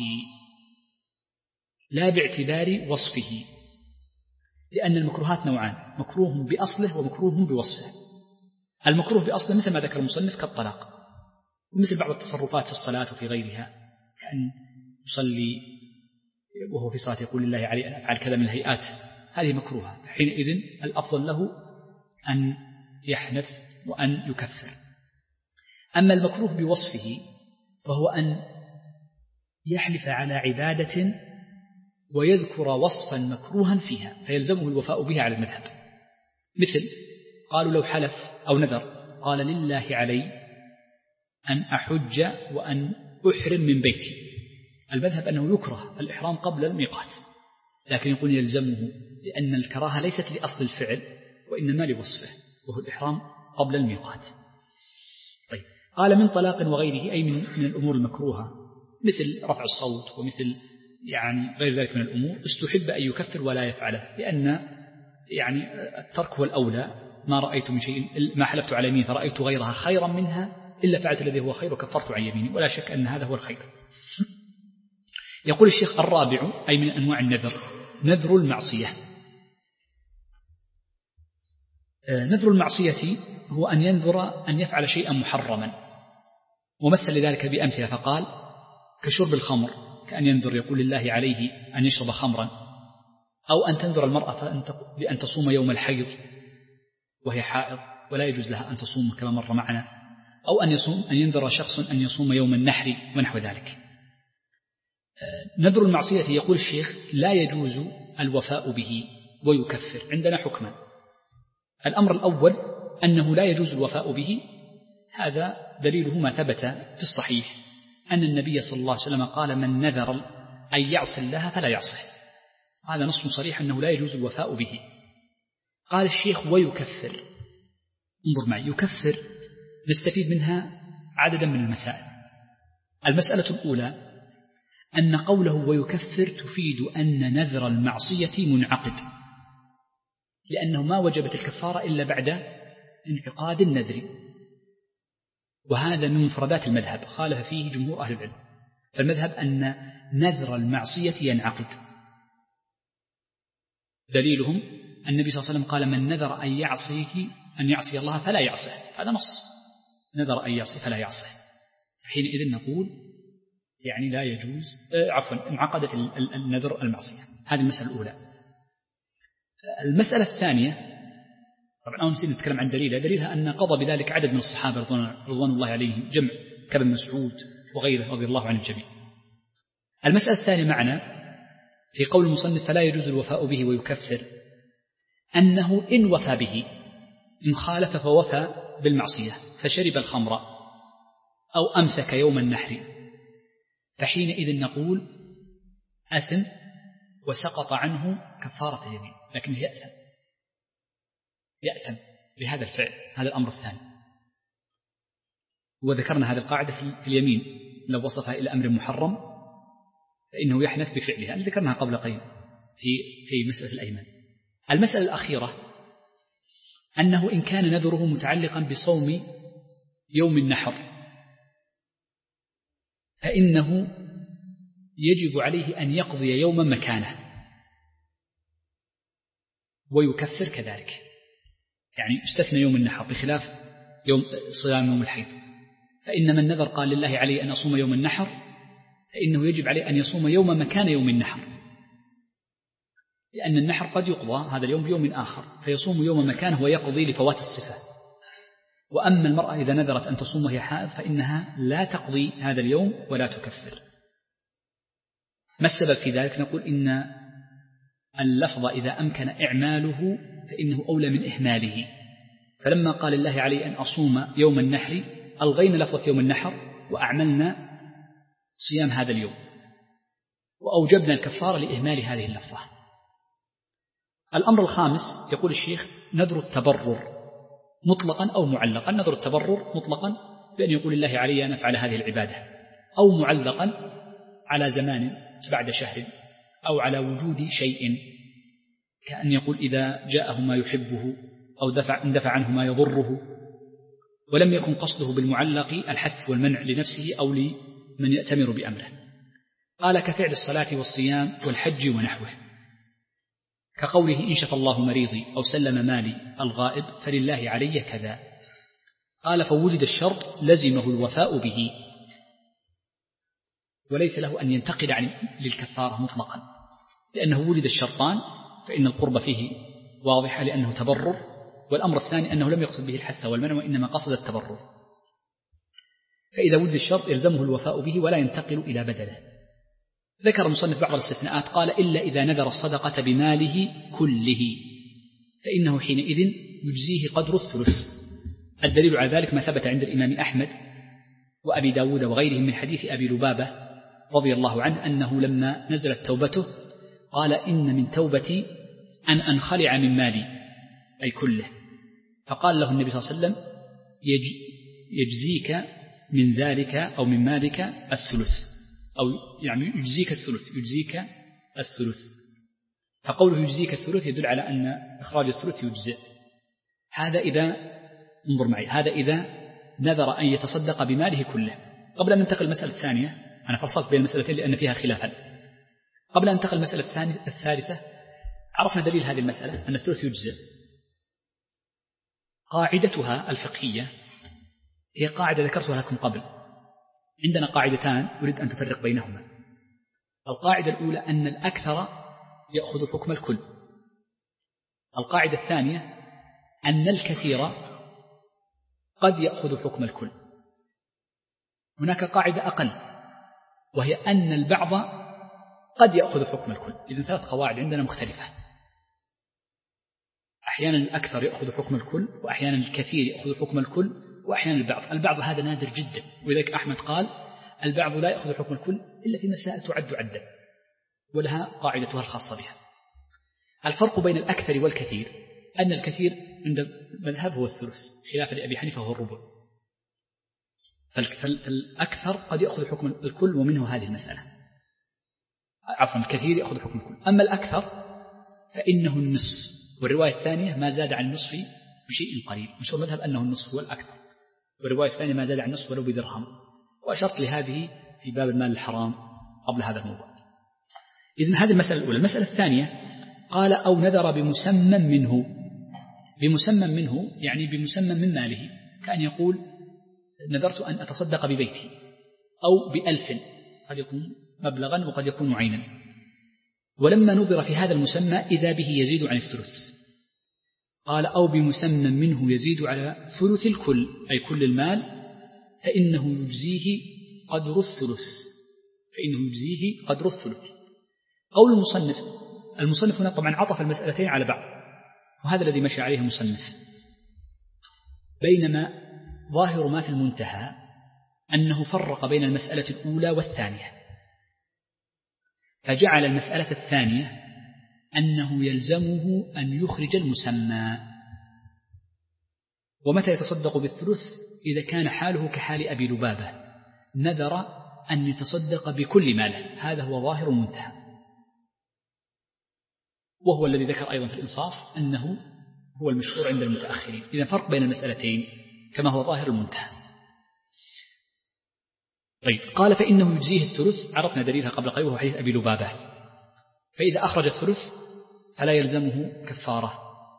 لا باعتبار وصفه، لأن المكروهات نوعان، مكروه بأصله ومكروه بوصفه. المكروه بأصله مثل ما ذكر المصنف كالطلاق، ومثل بعض التصرفات في الصلاة وفي غيرها، كأن يصلي وهو في صلاة يقول لله علي أن أفعل كذا من الهيئات، هذه مكروهة، حينئذ الأفضل له أن يحنث وأن يكفر. أما المكروه بوصفه فهو أن يحلف على عبادة ويذكر وصفا مكروها فيها فيلزمه الوفاء به على المذهب. مثل قالوا لو حلف أو نذر قال لله علي أن أحج وأن أحرم من بيتي، المذهب أنه يكره الإحرام قبل الميقات، لكن يقول يلزمه لأن الكراهة ليست لأصل الفعل وإنما لوصفه، وهو الإحرام قبل الميقات. طيب قال من طلاق وغيره أي من, من الأمور المكروهة مثل رفع الصوت ومثل يعني غير ذلك من الأمور استحب أن يكفر ولا يفعله، لأن يعني الترك هو الأولى. ما رأيت من شيء ما حلفت على يمين فرأيت غيرها خيرا منها إلا فعلت الذي هو خير وكفرت عن يميني، ولا شك أن هذا هو الخير. يقول الشيخ الرابع أي من أنواع النذر نذر المعصية. نذر المعصية هو أن ينذر أن يفعل شيئا محرما، ومثل لذلك بأمثلة فقال كشرب الخمر، كأن ينذر يقول لله عليه أن يشرب خمرا، أو أن تنذر المرأة بأن تصوم يوم الحيض وهي حائض ولا يجوز لها أن تصوم كما مر معنا، أو أن يصوم أن ينذر شخص أن يصوم يوم النحر ونحو ذلك. نذر المعصية يقول الشيخ لا يجوز الوفاء به ويكفر. عندنا حكما، الأمر الأول أنه لا يجوز الوفاء به، هذا دليله ما ثبت في الصحيح أن النبي صلى الله عليه وسلم قال من نذر أن يعصي الله فلا يعصه، هذا نص صريح أنه لا يجوز الوفاء به. قال الشيخ ويكفر، انظر معي، يكفر نستفيد منها عددا من المسائل. المسألة الأولى أن قوله ويكفر تفيد أن نذر المعصية منعقد، لأنه ما وجبت الكفارة إلا بعد انعقاد النذر، وهذا من مفردات المذهب خالف فيه جمهور أهل العلم. فالمذهب أن نذر المعصية ينعقد، دليلهم النبي صلى الله عليه وسلم قال من نذر أن يعصيه أن يعصي الله فلا يعصه، هذا نص، نذر أن يعصي فلا يعصه، حينئذ نقول يعني لا يجوز آه عفوا انعقدت النذر المعصية. هذه المسألة الأولى. المسألة الثانية طبعا أول نسينا نتكلم عن دليلها، دليلها أن قضى بذلك عدد من الصحابة رضوان الله عليهم جمع كابن مسعود وغيره رضي الله عن الجميع. المسألة الثانية معنا في قول المصنف فلا يجوز الوفاء به ويكفر، أنه إن وفى به إن خالف فوفى بالمعصية فشرب الخمر أو أمسك يوم النحر، فحينئذ نقول أثم وسقط عنه كفارة اليمين، لكنه يأثم يأثم بهذا الفعل. هذا الأمر الثاني، وذكرنا هذه القاعدة في اليمين لو وصفها إلى أمر محرم فإنه يحنث بفعلها، ذكرناها قبل قليل في في مسألة الأيمان. المسألة الأخيرة أنه إن كان نذره متعلقا بصوم يوم النحر فإنه يجب عليه أن يقضي يوما مكانه ويكفر كذلك، يعني استثنى يوم النحر بخلاف يوم صيام يوم الحيض، فإن من نذر قال لله علي أن أصوم يوم النحر فإنه يجب عليه أن يصوم يوم مكان يوم النحر، لأن النحر قد يقضى هذا اليوم بيوم آخر فيصوم يوم مكانه ويقضي لفوات الصفة. وأما المرأة إذا نذرت أن تصوم وهي حائض فإنها لا تقضي هذا اليوم ولا تكفر. ما السبب في ذلك؟ نقول إن اللفظ إذا أمكن إعماله فإنه أولى من إهماله، فلما قال الله علي أن أصوم يوم النحر ألغينا لفظة يوم النحر وأعملنا صيام هذا اليوم وأوجبنا الكفارة لإهمال هذه اللفظة. الأمر الخامس يقول الشيخ نذر التبرر مطلقا أو معلقا. نذر التبرر مطلقا بأن يقول الله علي أن أفعل هذه العبادة، أو معلقا على زمان بعد شهر أو على وجود شيء، كأن يقول إذا جاءه ما يحبه أو دفع اندفع عنه ما يضره، ولم يكن قصده بالمعلق الحث والمنع لنفسه أو لمن يأتمر بأمره. قال كفعل الصلاة والصيام والحج ونحوه، كقوله إن شفى الله مريضي أو سلم مالي الغائب فلله علي كذا. قال فوجد الشرط لزمه الوفاء به، وليس له أن ينتقل عن للكفارة مطلقا، لأنه وجد الشرطان، فإن القرب فيه واضحة لأنه تبرر، والأمر الثاني أنه لم يقصد به الحث والمنع وإنما قصد التبرر، فإذا وجد الشرط يلزمه الوفاء به ولا ينتقل إلى بدله. ذكر المصنف بعض الاستثناءات، قال إلا إذا نذر الصدقة بماله كله فإنه حينئذ يجزيه قدر الثلث. الدليل على ذلك ما ثبت عند الإمام أحمد وأبي داود وغيرهم من حديث أبي لبابة رضي الله عنه أنه لما نزلت توبته قال إن من توبتي أن أنخلع من مالي أي كله، فقال له النبي صلى الله عليه وسلم يجزيك من ذلك أو من مالك الثلث، أو يعني يجزيك الثلث يجزيك الثلث فقوله يجزيك الثلث يدل على أن إخراج الثلث يجزئ. هذا إذا انظر معي هذا إذا نذر أن يتصدق بماله كله. قبل أن ننتقل المسألة الثانية، أنا فصلت بين المسألتين لأن فيها خلافا، قبل أن ننتقل المسألة الثالثة عرفنا دليل هذه المسألة أن الثلث يجزئ. قاعدتها الفقهية هي قاعدة ذكرتها لكم قبل. عندنا قاعدتان أريد أن تفرق بينهما. القاعدة الأولى أن الأكثر يأخذ حكم الكل. القاعدة الثانية أن الكثير قد يأخذ حكم الكل. هناك قاعدة أقل وهي أن البعض قد يأخذ حكم الكل. إذن ثلاث قواعد عندنا مختلفة، أحيانا الأكثر يأخذ حكم الكل، وأحيانا الكثير يأخذ حكم الكل، وأحيانا البعض. البعض هذا نادر جدا، ولذلك أحمد قال البعض لا يأخذ حكم الكل إلا في مسائل تعد عدا ولها قاعدتها الخاصة بها. الفرق بين الأكثر والكثير أن الكثير عند المذهب هو الثلث خلافا لأبي حنيفة هو الربع، فالأكثر قد يأخذ حكم الكل ومنه هذه المسألة. عفوا الكثير يأخذ حكم الكل، أما الأكثر فإنه النصف، والرواية الثانية ما زاد عن النصف بشيء قليل. مشهور المذهب أنه النصف هو الأكثر، والرواية الثانية ما زاد عن النصف ولو بدرهم، وأشرت لهذه في باب المال الحرام قبل هذا الموضوع. إذن هذه المسألة الأولى. المسألة الثانية قال أو نذر بمسمى منه. بمسمى منه يعني بمسمى من ماله، كأن يقول نذرت أن أتصدق ببيتي أو بألف، قد يكون مبلغا وقد يكون عينا، ولما نظر في هذا المسمى إذا به يزيد عن الثلث. قال أو بمسمى منه يزيد على ثلث الكل أي كل المال فإنه يجزيه قدر الثلث فإنه يجزيه قدر الثلث. قول المصنف المصنف هنا طبعا عطف المسألتين على بعض، وهذا الذي مشى عليه المصنف، بينما ظاهر ما في المنتهى أنه فرق بين المسألة الأولى والثانية، فجعل المسألة الثانية أنه يلزمه أن يخرج المسمى. ومتى يتصدق بالثلث؟ إذا كان حاله كحال أبي لبابة نذر أن يتصدق بكل ماله، هذا هو ظاهر المنتهى، وهو الذي ذكر أيضا في الإنصاف أنه هو المشهور عند المتأخرين. إذا فرق بين المسألتين كما هو ظاهر المنتهى. طيب قال فإنه يجزيه الثلث، عرفنا دليلها قبل قليل وهو حديث أبي لبابة، فإذا أخرج الثلث فلا يلزمه كفارة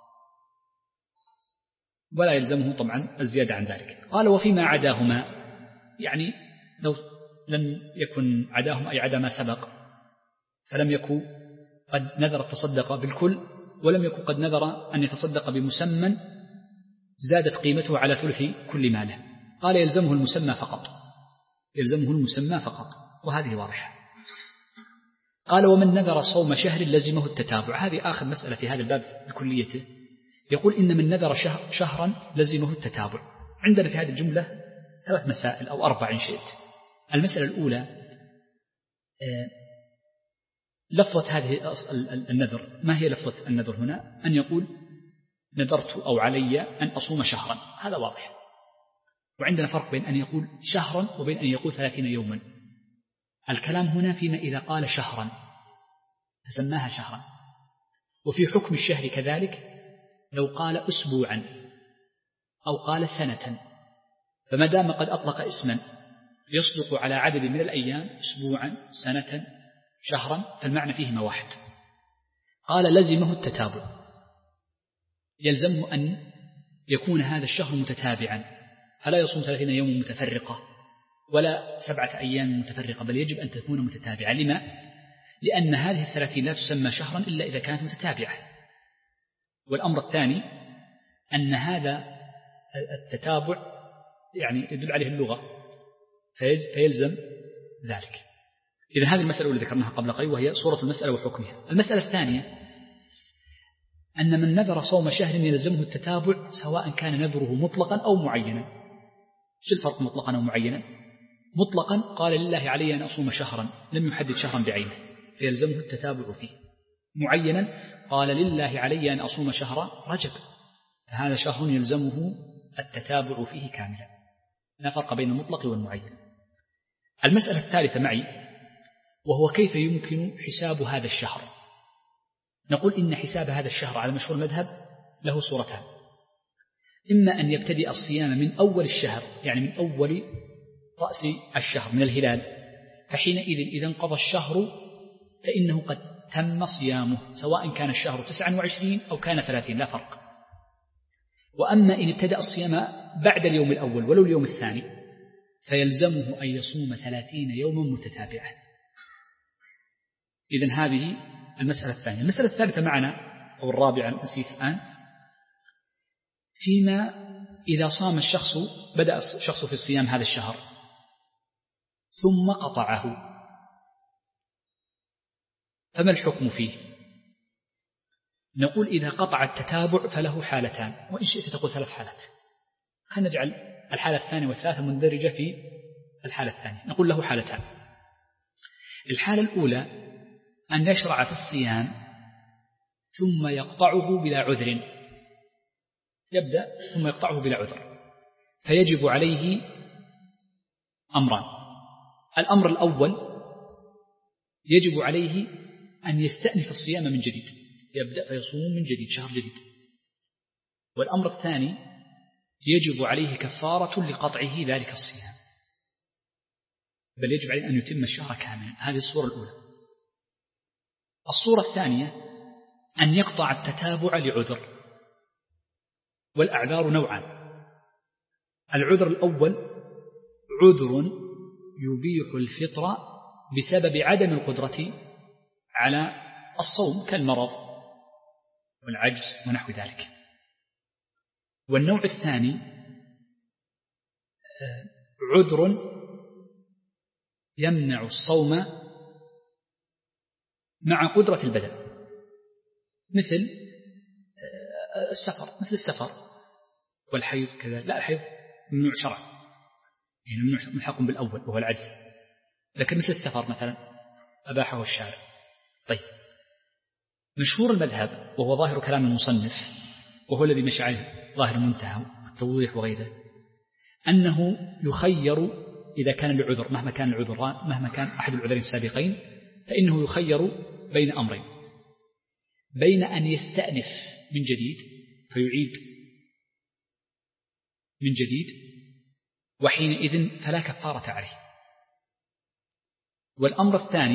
ولا يلزمه طبعا الزيادة عن ذلك. قال وفيما عداهما، يعني لو لم يكن عداهما أي عدا ما سبق، فلم يكن قد نذر التصدق بالكل ولم يكن قد نذر أن يتصدق بمسمى زادت قيمته على ثلث كل ماله. قال يلزمه المسمى فقط، يلزمه المسمى فقط، وهذه واضحة. قال ومن نذر صوم شهر لزمه التتابع. هذه آخر مسألة في هذا الباب بكليته. يقول إن من نذر شهر شهرا لزمه التتابع. عندنا في هذه الجملة ثلاث مسائل أو أربع إن شئت. المسألة الأولى لفظة هذه النذر. ما هي لفظة النذر هنا؟ أن يقول نذرت أو علي أن أصوم شهرا، هذا واضح. وعندنا فرق بين أن يقول شهرا وبين أن يقول ثلاثين يوما. الكلام هنا فيما إذا قال شهرا فسماها شهرا. وفي حكم الشهر كذلك لو قال أسبوعا أو قال سنة، فما دام قد أطلق اسما يصدق على عدد من الأيام أسبوعا سنة شهرا فالمعنى فيهما واحد. قال لزمه التتابع، يلزمه أن يكون هذا الشهر متتابعا، فلا يصوم ثلاثين يوم متفرقة ولا سبعة أيام متفرقة، بل يجب أن تكون متتابعة. لما؟ لأن هذه الثلاثين لا تسمى شهرا إلا إذا كانت متتابعة. والأمر الثاني أن هذا التتابع يعني يدل عليه اللغة فيلزم ذلك. إذا هذه المسألة التي ذكرناها قبل قليل وهي صورة المسألة وحكمها. المسألة الثانية أن من نذر صوم شهر يلزمه التتابع سواء كان نذره مطلقا أو معينا. شو الفرق مطلقا أو معينا؟ مطلقا قال لله علي أن أصوم شهرا، لم يحدد شهرا بعينه فيلزمه التتابع فيه. معينا قال لله علي أن أصوم شهر رجب، فهذا شهر يلزمه التتابع فيه كاملا. لا فرق بين المطلق والمعين. المسألة الثالثة معي وهو كيف يمكن حساب هذا الشهر. نقول إن حساب هذا الشهر على مشهور المذهب له صورتان. إما أن يبتدئ الصيام من أول الشهر، يعني من أول رأس الشهر من الهلال، فحينئذ إذا انقضى الشهر فإنه قد تم صيامه سواء كان الشهر تسعة وعشرين أو كان ثلاثين لا فرق. وأما إن ابتدأ الصيام بعد اليوم الأول ولو اليوم الثاني فيلزمه أن يصوم ثلاثين يوما متتابعة. إذن هذه المسألة الثانية. المسألة الثالثة معنا أو الرابعة نسيت الآن، فيما إذا صام الشخص بدأ الشخص في الصيام هذا الشهر ثم قطعه فما الحكم فيه؟ نقول إذا قطع التتابع فله حالتان، وإن شئت تقول ثلاث حالات. خلينا نجعل الحالة الثانية والثالثة مندرجة في الحالة الثانية. نقول له حالتان. الحالة الأولى أن يشرع في الصيام ثم يقطعه بلا عذر، يبدأ ثم يقطعه بلا عذر، فيجب عليه أمران. الأمر الأول يجب عليه أن يستأنف الصيام من جديد، يبدأ فيصوم من جديد شهر جديد. والأمر الثاني يجب عليه كفارة لقطعه ذلك الصيام، بل يجب عليه أن يتم الشهر كاملا. هذه الصورة الأولى. الصورة الثانية أن يقطع التتابع لعذر، والأعذار نوعان. العذر الأول عذر يبيح الفطر بسبب عدم القدرة على الصوم كالمرض والعجز ونحو ذلك. والنوع الثاني عذر يمنع الصوم مع قدرة البدن، مثل السفر، مثل السفر والحيض كذا. لا، الحيض ممنوع شرعا، يعني ممنوع ملحق بالأول وهو العجز، لكن مثل السفر مثلا أباحه الشارع. طيب، مشهور المذهب وهو ظاهر كلام المصنف وهو الذي مشى عليه ظاهر المنتهى والتوضيح وغيره، أنه يخير إذا كان العذر مهما كان العذر مهما كان أحد العذرين السابقين، فإنه يخير بين أمرين: بين أن يستأنف من جديد فيعيد من جديد، وحينئذ فلا كفارة عليه. والأمر الثاني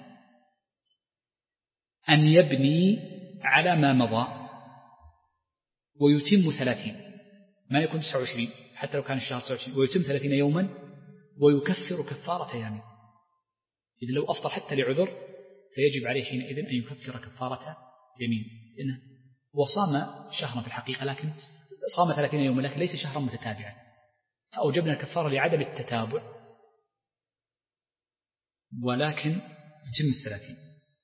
أن يبني على ما مضى ويتم ثلاثين، ما يكون تسعة وعشرين حتى لو كان الشهر تسعة وعشرين، ويتم ثلاثين يوما ويكفر كفارة يمين. إذا لو أفطر حتى لعذر فيجب عليه حينئذ أن يكفر كفارة يمين، لأنه وصام شهرا في الحقيقة لكن صام ثلاثين يوما لكن ليس شهرا متتابعا، فأوجبنا الكفارة لعدم التتابع ولكن يتم الثلاثين.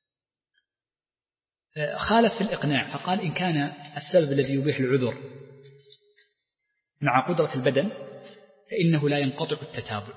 خالف في الإقناع فقال إن كان السبب الذي يبيح العذر مع قدرة البدن فإنه لا ينقطع التتابع،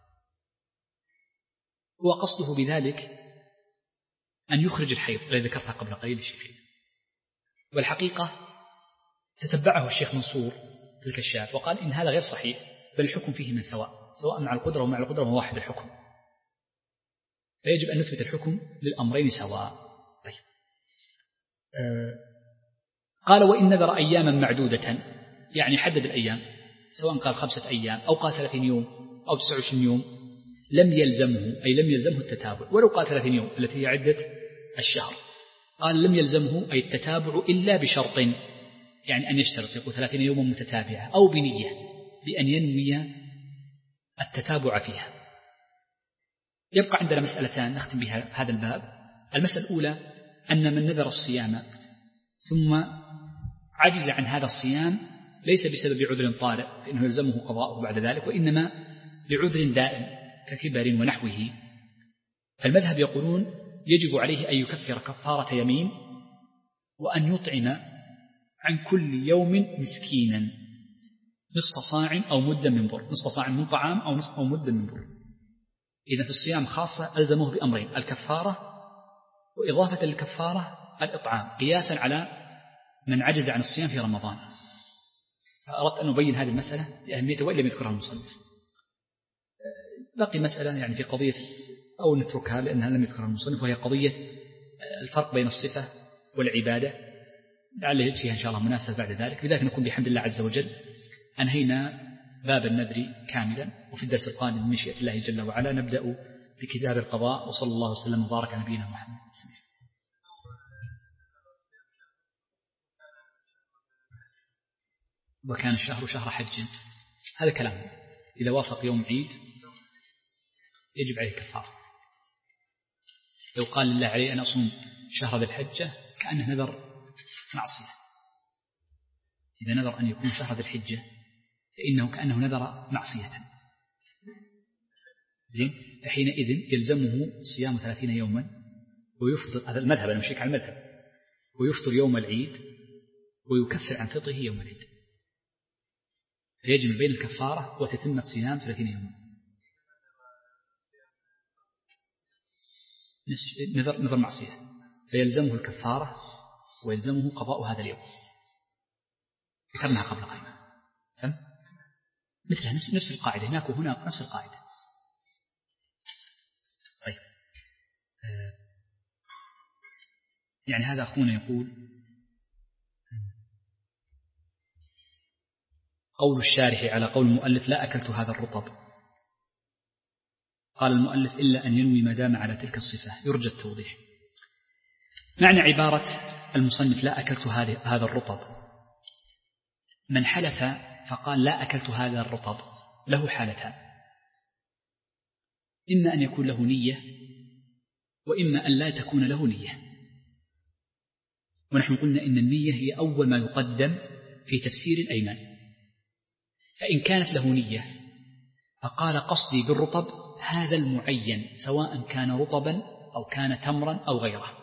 وقصده بذلك أن يخرج الحيض الذي ذكرتها قبل قليل الشيخين. والحقيقة تتبعه الشيخ منصور في الكشاف وقال إن هذا غير صحيح، بل الحكم فيه من سواء، سواء مع القدرة ومع القدرة هو واحد الحكم، فيجب أن نثبت الحكم للأمرين سواء. طيب. أه قال وإن نذر أياما معدودة، يعني حدد الأيام، سواء قال خمسة أيام أو قال ثلاثين يوم أو تسعة وعشرين يوم، لم يلزمه أي لم يلزمه التتابع، ولو قال ثلاثين يوم التي هي عدة الشهر، قال لم يلزمه أي التتابع إلا بشرط، يعني أن يشترط يقول ثلاثين يوما متتابعة، أو بنية بأن ينوي التتابع فيها. يبقى عندنا مسألتان نختم بها هذا الباب. المسألة الأولى أن من نذر الصيام ثم عجز عن هذا الصيام ليس بسبب عذر طارئ فإنه يلزمه قضاءه بعد ذلك، وإنما لعذر دائم ككبر ونحوه، فالمذهب يقولون يجب عليه أن يكفر كفارة يمين وأن يطعم عن كل يوم مسكينا نصف صاع أو مدا من بر، نصف صاع من طعام أو نصف أو مدا من بر. إذا في الصيام خاصة ألزمه بأمرين، الكفارة وإضافة للكفارة الإطعام، قياسا على من عجز عن الصيام في رمضان. فأردت أن أبين هذه المسألة لأهميتها وإن لم يذكرها المصنف. بقي مسألة يعني في قضية أو نتركها لأنها لم يذكرها المصنف، وهي قضية الفرق بين الصفة والعبادة، لعل يجيها إن شاء الله مناسبة بعد ذلك. لذلك نكون بحمد الله عز وجل أنهينا باب النذر كاملا، وفي الدرس القادم من مشيئة الله جل وعلا نبدأ بكتاب القضاء. وصلى الله وسلم وبارك على نبينا محمد. وكان الشهر شهر حج، هذا كلام. إذا وافق يوم عيد يجب عليه كفارة. لو قال لله عليه أن أصوم شهر ذي الحجة كأنه نذر معصية. إذا نذر أن يكون شهر ذي الحجة فإنه كأنه نذر معصية، زين، فحينئذ يلزمه صيام ثلاثين يوما ويفطر، هذا المذهب أنا مشيك على المذهب، ويفطر يوم العيد ويكفر عن فطره يوم العيد، فيجمع بين الكفارة وتتمة صيام ثلاثين يوما. نذر نذر معصية فيلزمه الكفارة ويلزمه قضاء هذا اليوم، ذكرناها قبل قليل. سم مثلها نفس نفس القاعدة هناك وهناك نفس القاعدة. طيب آه يعني هذا أخونا يقول قول الشارح على قول المؤلف لا أكلت هذا الرطب، قال المؤلف إلا أن ينوي ما دام على تلك الصفة، يرجى التوضيح. معنى عبارة المصنف لا أكلت هذا الرطب، من حلف فقال لا أكلت هذا الرطب له حالتان، إما أن يكون له نية وإما أن لا تكون له نية. ونحن قلنا إن النية هي أول ما يقدم في تفسير الأيمان، فإن كانت له نية فقال قصدي بالرطب هذا المعين سواء كان رطبا أو كان تمرا أو غيره،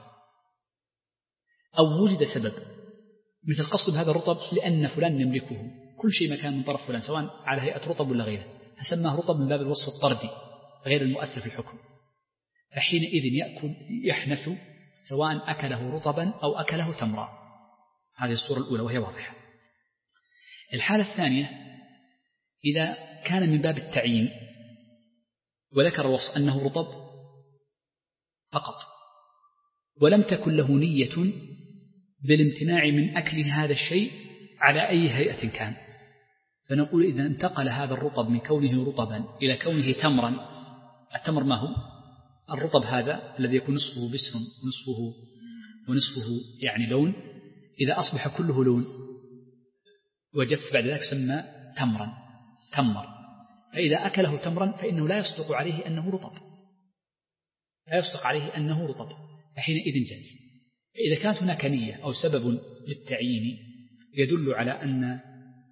أو وجد سبب مثل قصد بهذا الرطب لأن فلان يملكه، كل شيء ما كان من طرف فلان سواء على هيئة رطب ولا غيره، فسماه رطب من باب الوصف الطردي غير المؤثر في الحكم، فحينئذ يأكل يحنث سواء أكله رطبا أو أكله تمرا. هذه الصورة الأولى وهي واضحة. الحالة الثانية إذا كان من باب التعيين وذكر وصف أنه رطب فقط ولم تكن له نية بالامتناع من أكل هذا الشيء على أي هيئة كان، فنقول إذا انتقل هذا الرطب من كونه رطبا إلى كونه تمرا، التمر ما هو؟ الرطب هذا الذي يكون نصفه بسر ونصفه ونصفه يعني لون، إذا أصبح كله لون وجف بعد ذلك سمى تمرا تمر، فإذا أكله تمرا فإنه لا يصدق عليه أنه رطب، لا يصدق عليه أنه رطب، فحينئذ جاز. فإذا كانت هناك نية أو سبب للتعيين يدل على أن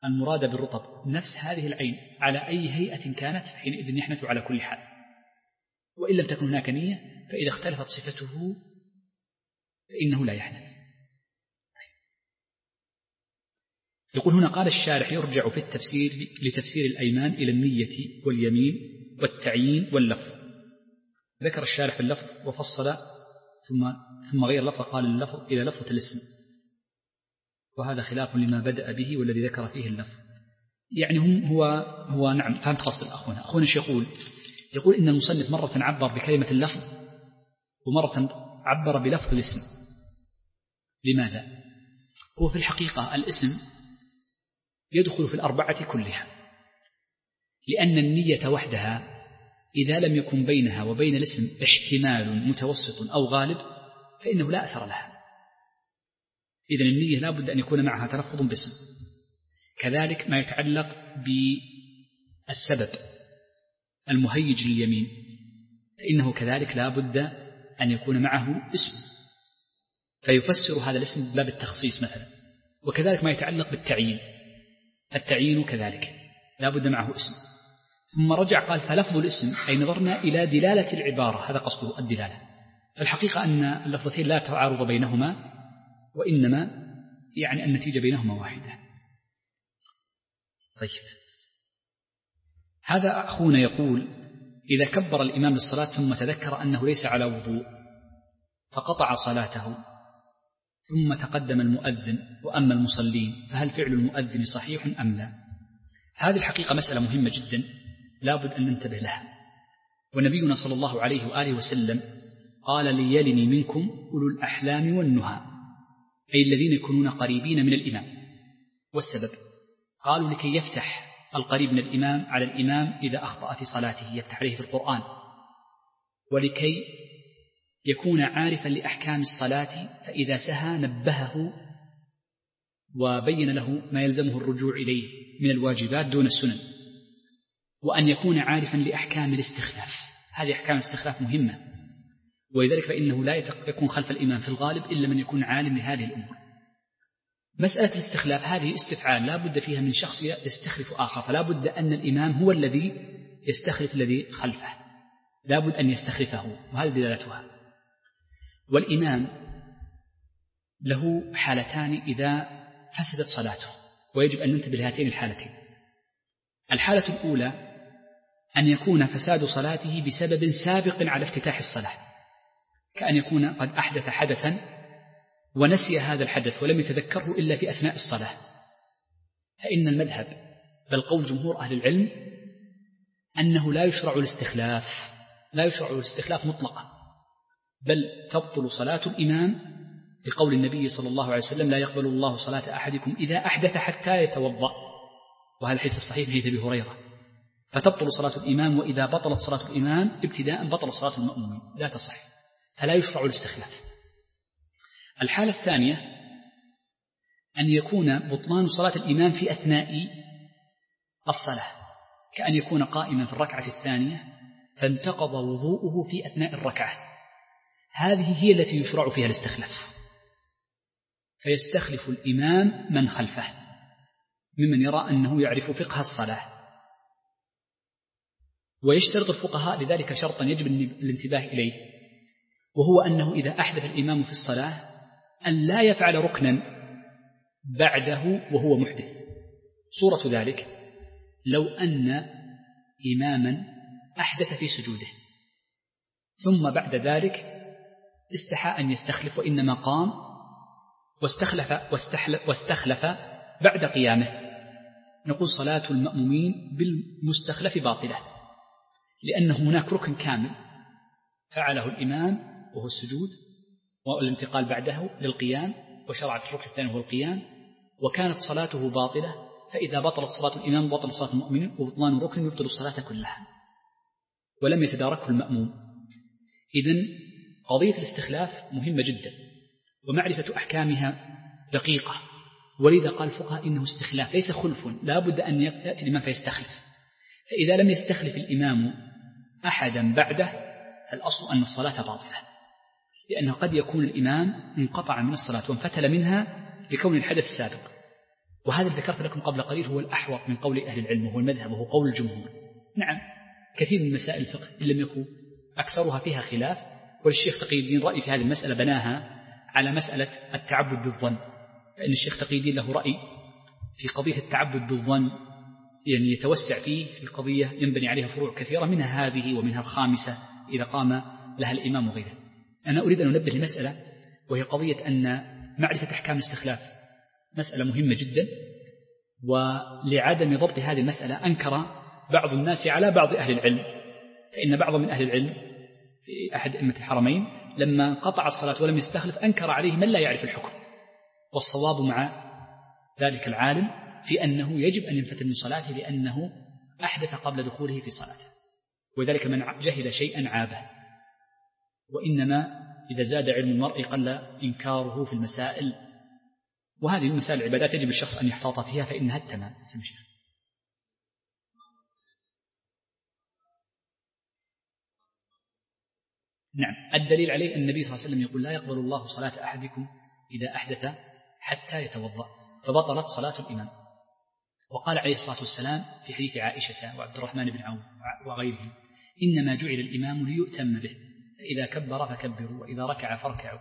المراد بالرطب نفس هذه العين على أي هيئة كانت حينئذ يحنث على كل حال، وإن لم تكن هناك نية فإذا اختلفت صفته فإنه لا يحنث. يقول هنا قال الشارح يرجع في التفسير لتفسير الأيمان إلى النية واليمين والتعيين واللفظ. ذكر الشارح اللفظ وفصل ثم ثم غير لفظ قال اللفظ إلى لفظة الاسم، وهذا خلاف لما بدأ به والذي ذكر فيه اللفظ. يعني هم هو هو نعم فهمت قصد أخونا. أخونا ايش يقول؟ يقول إن المصنف مرة عبر بكلمة اللفظ ومرة عبر بلفظ الاسم. لماذا؟ هو في الحقيقة الاسم يدخل في الأربعة كلها، لأن النية وحدها إذا لم يكن بينها وبين الاسم احتمال متوسط أو غالب فإنه لا أثر لها. إذن النية لا بد أن يكون معها تلفظ باسم. كذلك ما يتعلق بالسبب المهيج لليمين فإنه كذلك لا بد أن يكون معه اسم فيفسر هذا الاسم باب التخصيص مثلا. وكذلك ما يتعلق بالتعيين، التعيين كذلك لا بد معه اسم. ثم رجع قال فلفظ الاسم أي نظرنا إلى دلالة العبارة، هذا قصده الدلالة. فالحقيقة أن اللفظتين لا تعارض بينهما، وإنما يعني النتيجة بينهما واحدة. طيب هذا أخونا يقول إذا كبر الإمام للصلاة ثم تذكر أنه ليس على وضوء فقطع صلاته ثم تقدم المؤذن وأما المصلين فهل فعل المؤذن صحيح أم لا؟ هذه الحقيقة مسألة مهمة جدا لا بد أن ننتبه لها. ونبينا صلى الله عليه وآله وسلم قال ليلني منكم أولو الأحلام والنهى، أي الذين يكونون قريبين من الإمام. والسبب قالوا لكي يفتح القريب من الإمام على الإمام إذا أخطأ في صلاته يفتح عليه في القرآن، ولكي يكون عارفا لأحكام الصلاة فإذا سهى نبهه وبين له ما يلزمه الرجوع إليه من الواجبات دون السنن، وأن يكون عارفا لأحكام الاستخلاف. هذه أحكام الاستخلاف مهمة، ولذلك فإنه لا يكون خلف الإمام في الغالب إلا من يكون عالم لهذه الأمور. مسألة الاستخلاف هذه استفعال لا بد فيها من شخص يستخلف آخر، فلا بد أن الإمام هو الذي يستخلف الذي خلفه، لا بد أن يستخلفه، وهذه دلالتها. والإمام له حالتان إذا فسدت صلاته، ويجب أن ننتبه لهاتين الحالتين. الحالة الأولى أن يكون فساد صلاته بسبب سابق على افتتاح الصلاة، كأن يكون قد أحدث حدثا ونسي هذا الحدث ولم يتذكره إلا في أثناء الصلاة، فإن المذهب بل قول جمهور أهل العلم أنه لا يشرع الاستخلاف، لا يشرع الاستخلاف مطلقا، بل تبطل صلاة الإمام بقول النبي صلى الله عليه وسلم لا يقبل الله صلاة أحدكم إذا أحدث حتى يتوضأ، وهذا الحديث الصحيح من حديث أبي هريرة. فتبطل صلاة الإمام، وإذا بطلت صلاة الإمام ابتداء بطل صلاة المأمومين، لا تصح، فلا يشرع الاستخلاف. الحالة الثانية أن يكون بطلان صلاة الإمام في أثناء الصلاة، كأن يكون قائما في الركعة الثانية فانتقض وضوءه في أثناء الركعة، هذه هي التي يشرع فيها الاستخلاف، فيستخلف الإمام من خلفه ممن يرى أنه يعرف فقه الصلاة. ويشترط الفقهاء لذلك شرطا يجب الانتباه إليه، وهو أنه إذا أحدث الإمام في الصلاة أن لا يفعل ركنا بعده وهو محدث. صورة ذلك لو أن إماما أحدث في سجوده ثم بعد ذلك استحى أن يستخلف، وإنما قام واستخلف, واستخلف, واستخلف بعد قيامه، نقول صلاة المأمومين بالمستخلف باطلة، لأن هناك ركن كامل فعله الإمام وهو السجود والانتقال بعده للقيام، وشرع في الركن الثاني هو القيام، وكانت صلاته باطلة. فإذا بطلت صلاة الإمام بطل صلاة المؤمنين، وبطلان الركن يبطل الصلاة كلها ولم يتداركه المأموم. إذن قضية الاستخلاف مهمة جدا، ومعرفة أحكامها دقيقة، ولذا قال الفقهاء إنه استخلاف ليس خلف، لا بد أن يأتي الإمام فيستخلف. فإذا لم يستخلف الإمام أحدا بعده فالأصل أن الصلاة باطلة، لأنه قد يكون الإمام انقطع من الصلاة وانفتل منها لكون الحدث السابق، وهذا اللي ذكرت لكم قبل قليل هو الأحوط من قول أهل العلم، وهو المذهب وهو قول الجمهور. نعم كثير من مسائل الفقه إن لم يكن أكثرها فيها خلاف، والشيخ تقي الدين رأي في هذه المسألة بناها على مسألة التعبد بالظن، فإن الشيخ تقي الدين له رأي في قضية التعبد بالظن، يعني يتوسع فيه في قضية ينبني عليها فروع كثيرة، منها هذه ومنها الخامسة إذا قام لها الإمام وغيره. أنا أريد أن أنبه لمسألة، وهي قضية أن معرفة أحكام الاستخلاف مسألة مهمة جدا، ولعدم ضبط هذه المسألة أنكر بعض الناس على بعض أهل العلم، فإن بعض من أهل العلم في أحد أئمة الحرمين لما قطع الصلاة ولم يستخلف أنكر عليه من لا يعرف الحكم، والصواب مع ذلك العالم في أنه يجب أن ينفتل من صلاته لأنه أحدث قبل دخوله في صلاته، وذلك من جهل شيئا عابه، وإنما إذا زاد علم المرء قل إنكاره في المسائل، وهذه المسائل العبادات يجب الشخص أن يحتاط فيها فإنها التمام. نعم الدليل عليه النبي صلى الله عليه وسلم يقول لا يقبل الله صلاة أحدكم إذا أحدث حتى يتوضأ، فبطلت صلاة الإمام. وقال عليه الصلاة والسلام في حديث عائشة وعبد الرحمن بن عوف وغيرهم إنما جعل الإمام ليؤتم به، فإذا كبر فكبروا وإذا ركع فاركعوا.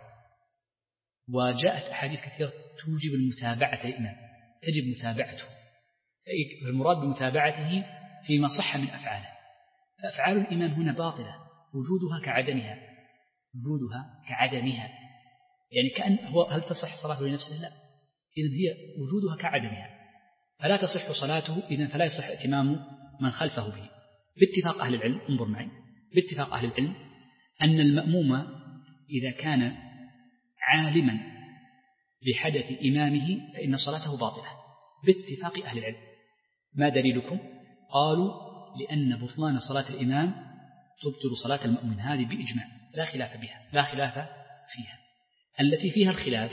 وجاءت أحاديث كثيرة توجب المتابعة للإمام، تجب متابعته، المراد بمتابعته فيما صح من أفعاله، فأفعال الإمام هنا باطلة وجودها كعدمها، وجودها كعدمها، يعني كأن هو هل تصح صلاته لنفسه؟ لا، إذن هي وجودها كعدمها، فلا تصح صلاته، إذن فلا يصح ائتمام من خلفه به. باتفاق أهل العلم، انظر معي، باتفاق أهل العلم أن المأموم إذا كان عالما بحدث إمامه فإن صلاته باطلة باتفاق أهل العلم. ما دليلكم؟ قالوا لأن بطلان صلاة الإمام تبطل صلاة المأموم، هذه بإجماع لا خلاف بها، لا خلاف فيها. التي فيها الخلاف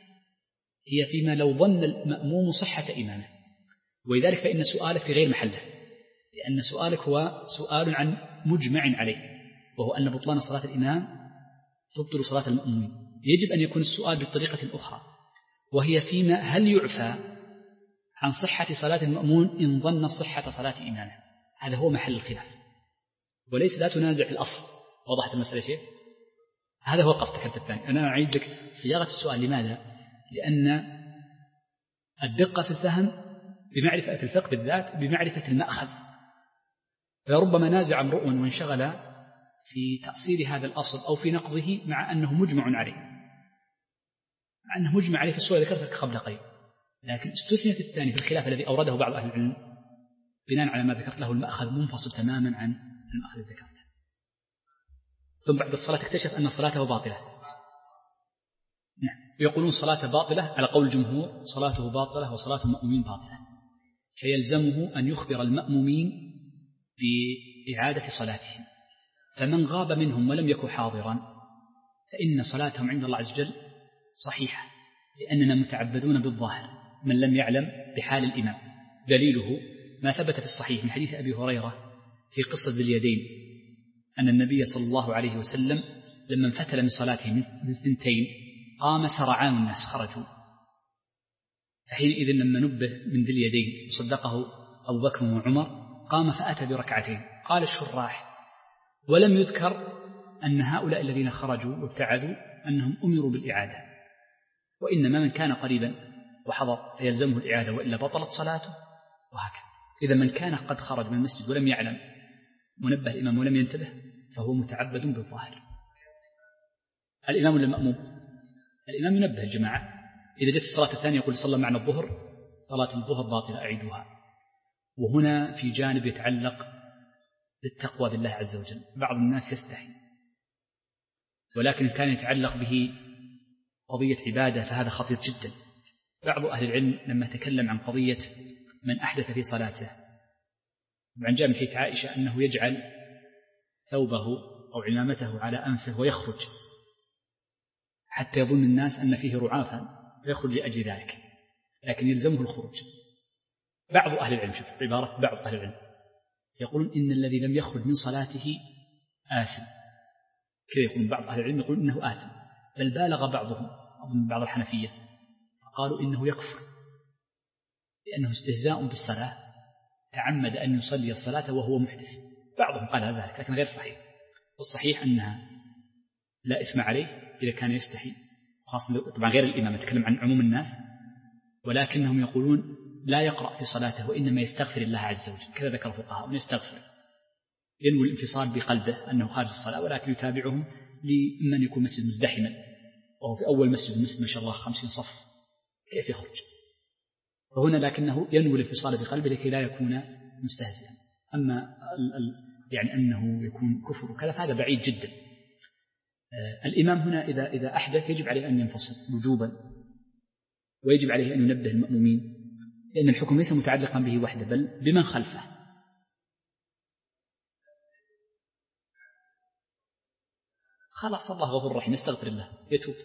هي فيما لو ظن المأموم صحة إمامه، ولذلك فإن سؤالك في غير محله، لأن سؤالك هو سؤال عن مجمع عليه، وهو أن بطلان صلاة الإمام تبطل صلاة المأمومين. يجب أن يكون السؤال بالطريقة الأخرى، وهي فيما هل يعفى عن صحة صلاة المأمون إن ظن صحة صلاة إمامه. هذا هو محل الخلاف، وليس لا تنازع في الأصل. وضحت المسألة شيء؟ هذا هو قصدك الثاني. أنا أعيد لك صياغة السؤال. لماذا؟ لأن الدقة في الفهم بمعرفة في الفقه بالذات بمعرفة المأخذ، فربما نازع امرؤ وانشغل في تأصيل هذا الأصل أو في نقضه مع أنه مجمع عليه، مع أنه مجمع عليه في السورة ذكرتك قبل قليل، لكن استثنيت الثاني في الخلاف الذي أورده بعض أهل العلم بناء على ما ذكرت له المأخذ منفصل تماما عن المأخذ الذي ذكرته. ثم بعد الصلاة اكتشف أن صلاته باطلة. نعم، يقولون صلاة باطلة على قول الجمهور، صلاته باطلة وصلاة المأمومين باطلة، فيلزمه أن يخبر المأمومين بإعادة صلاتهم، فمن غاب منهم ولم يكن حاضرا فإن صلاتهم عند الله عز وجل صحيحة، لأننا متعبدون بالظاهر من لم يعلم بحال الإمام. دليله ما ثبت في الصحيح من حديث أبي هريرة في قصة ذي اليدين أن النبي صلى الله عليه وسلم لما انفتل من صلاته من ثنتين قام سرعان الناس خرجوا، فحينئذ لما نبه من ذي اليدين وصدقه أبو بكر وعمر قام فأتى بركعتين. قال الشراح ولم يذكر أن هؤلاء الذين خرجوا وابتعدوا أنهم أمروا بالإعادة، وإنما من كان قريبا وحضر فيلزمه الإعادة وإلا بطلت صلاته، وهكذا. إذا من كان قد خرج من المسجد ولم يعلم منبه الإمام ولم ينتبه فهو متعبد بالظاهر. الإمام ولا المأموم؟ الإمام ينبه الجماعة. إذا جت الصلاة الثانية يقول صلى معنا الظهر، صلاة الظهر باطلة أعيدوها. وهنا في جانب يتعلق بالتقوى بالله عز وجل، بعض الناس يستحي، ولكن كان يتعلق به قضية عبادة فهذا خطير جدا. بعض أهل العلم لما تكلم عن قضية من أحدث في صلاته، وعن جاء من حديث عائشة أنه يجعل ثوبه أو عمامته على أنفه ويخرج حتى يظن الناس أن فيه رعافا ويخرج لأجل ذلك، لكن يلزمه الخروج. بعض أهل العلم، شوف عبارة بعض أهل العلم، يقولون إن الذي لم يخرج من صلاته آثم، كذا يقول بعض أهل العلم، يقول إنه آثم، بل بالغ بعضهم، أظن بعض الحنفية، فقالوا إنه يكفر لأنه استهزاء بالصلاة، تعمد أن يصلي الصلاة وهو محدث. بعضهم قال ذلك لكن غير صحيح، والصحيح أنها لا إثم عليه إذا كان يستحي، خاصة طبعا غير الإمام، نتكلم عن عموم الناس، ولكنهم يقولون لا يقرأ في صلاته وإنما يستغفر الله عز وجل، كذا ذكر الفقهاء، ويستغفر ينوي الانفصال بقلبه أنه خارج الصلاة، ولكن يتابعهم لمن يكون مسجد مزدحما وهو في أول مسجد مسجد ما شاء الله خمسين صف، كيف يخرج؟ فهنا لكنه ينوي الانفصال بقلبه لكي لا يكون مستهزئا. أما ال ال يعني أنه يكون كفر وكذا فهذا بعيد جدا. آه الإمام هنا إذا إذا أحدث يجب عليه أن ينفصل وجوبا، ويجب عليه أن ينبه المأمومين، لأن الحكم ليس متعلقا به وحده بل بمن خلفه. خلاص الله غفور رحيم، يستغفر الله يتوب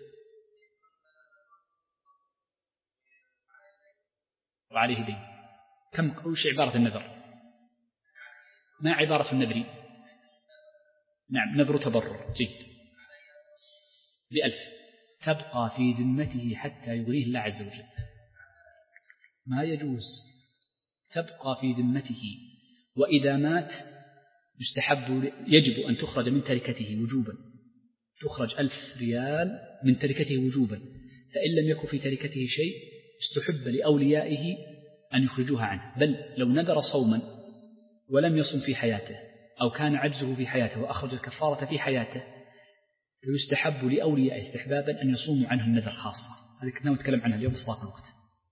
وعليه دين. كم وش عبارة النذر؟ ما عبارة النذر؟ نعم نذر تبرر. جيد. بألف تبقى في ذمته حتى يغنيه الله عز وجل. ما يجوز، تبقى في ذمته، وإذا مات يستحب يجب أن تخرج من تركته وجوبا، تخرج ألف ريال من تركته وجوبا، فإن لم يكن في تركته شيء استحب لأوليائه أن يخرجوها عنه. بل لو نذر صوما ولم يصم في حياته أو كان عجزه في حياته وأخرج الكفارة في حياته فيستحب لأولياء استحبابا أن يصوموا عنه النذر خاصة. هذه كنا نتكلم عنها اليوم بصلاة الوقت.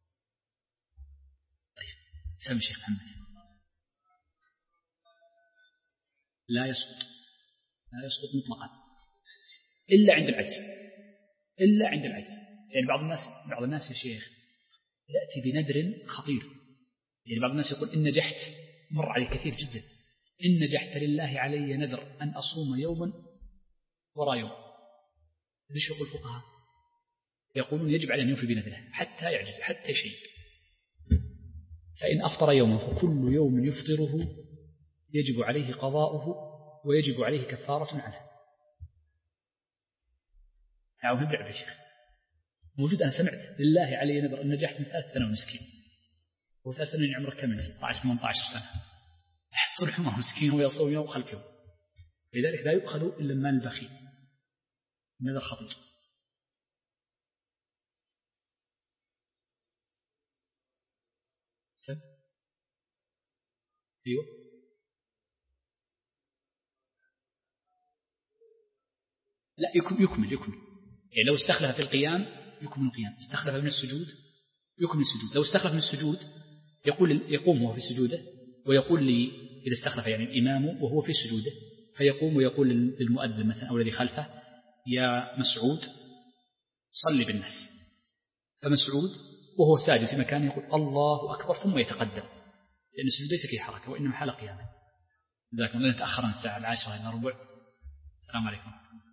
طيب سمي الشيخ محمد. لا يسقط، لا يسقط مطلقا إلا عند العجز، إلا عند العجز. يعني بعض الناس بعض الناس يا شيخ يأتي بنذر خطير، يعني بعض الناس يقول إن نجحت، مر عليه كثير جدا، إن نجحت لله علي نذر أن أصوم يوما وراء يوم. ليش يقول الفقهاء؟ يقولون يجب عليه أن يوفي بنذره حتى يعجز، حتى شيء. فإن أفطر يوما فكل يوم يفطره يجب عليه قضاؤه ويجب عليه كفارة عنه. تعالوا نبدأ يا شيخ. موجود، أنا سمعت لله علي نذر أن نجحت من ثلاث سنة مسكين، وثلاث سنين عمرك كم؟ ستة عشر ثمانية عشر سنة، طول عمره مسكين ويصوم يوم خلف يوم. لذلك لا يؤخذ إلا المال البخيل، النذر خطير. سب أيوه لا يكمل يكمل يكمل يعني لو استخلف في القيام يكمل القيام، استخلف من السجود يكمل السجود. لو استخلف من السجود يقول يقوم وهو في سجوده، ويقول لي إذا استخلف يعني الإمام وهو في سجوده فيقوم ويقول للمؤذن مثلا أو الذي خلفه يا مسعود صلي بالناس، فمسعود وهو ساجد في مكانه يقول الله أكبر ثم يتقدم، لأن السجود ليس فيه حركة وإنما حال قيامه. لذلك نتأخر عن الساعة العاشرة إلى ربع. السلام عليكم.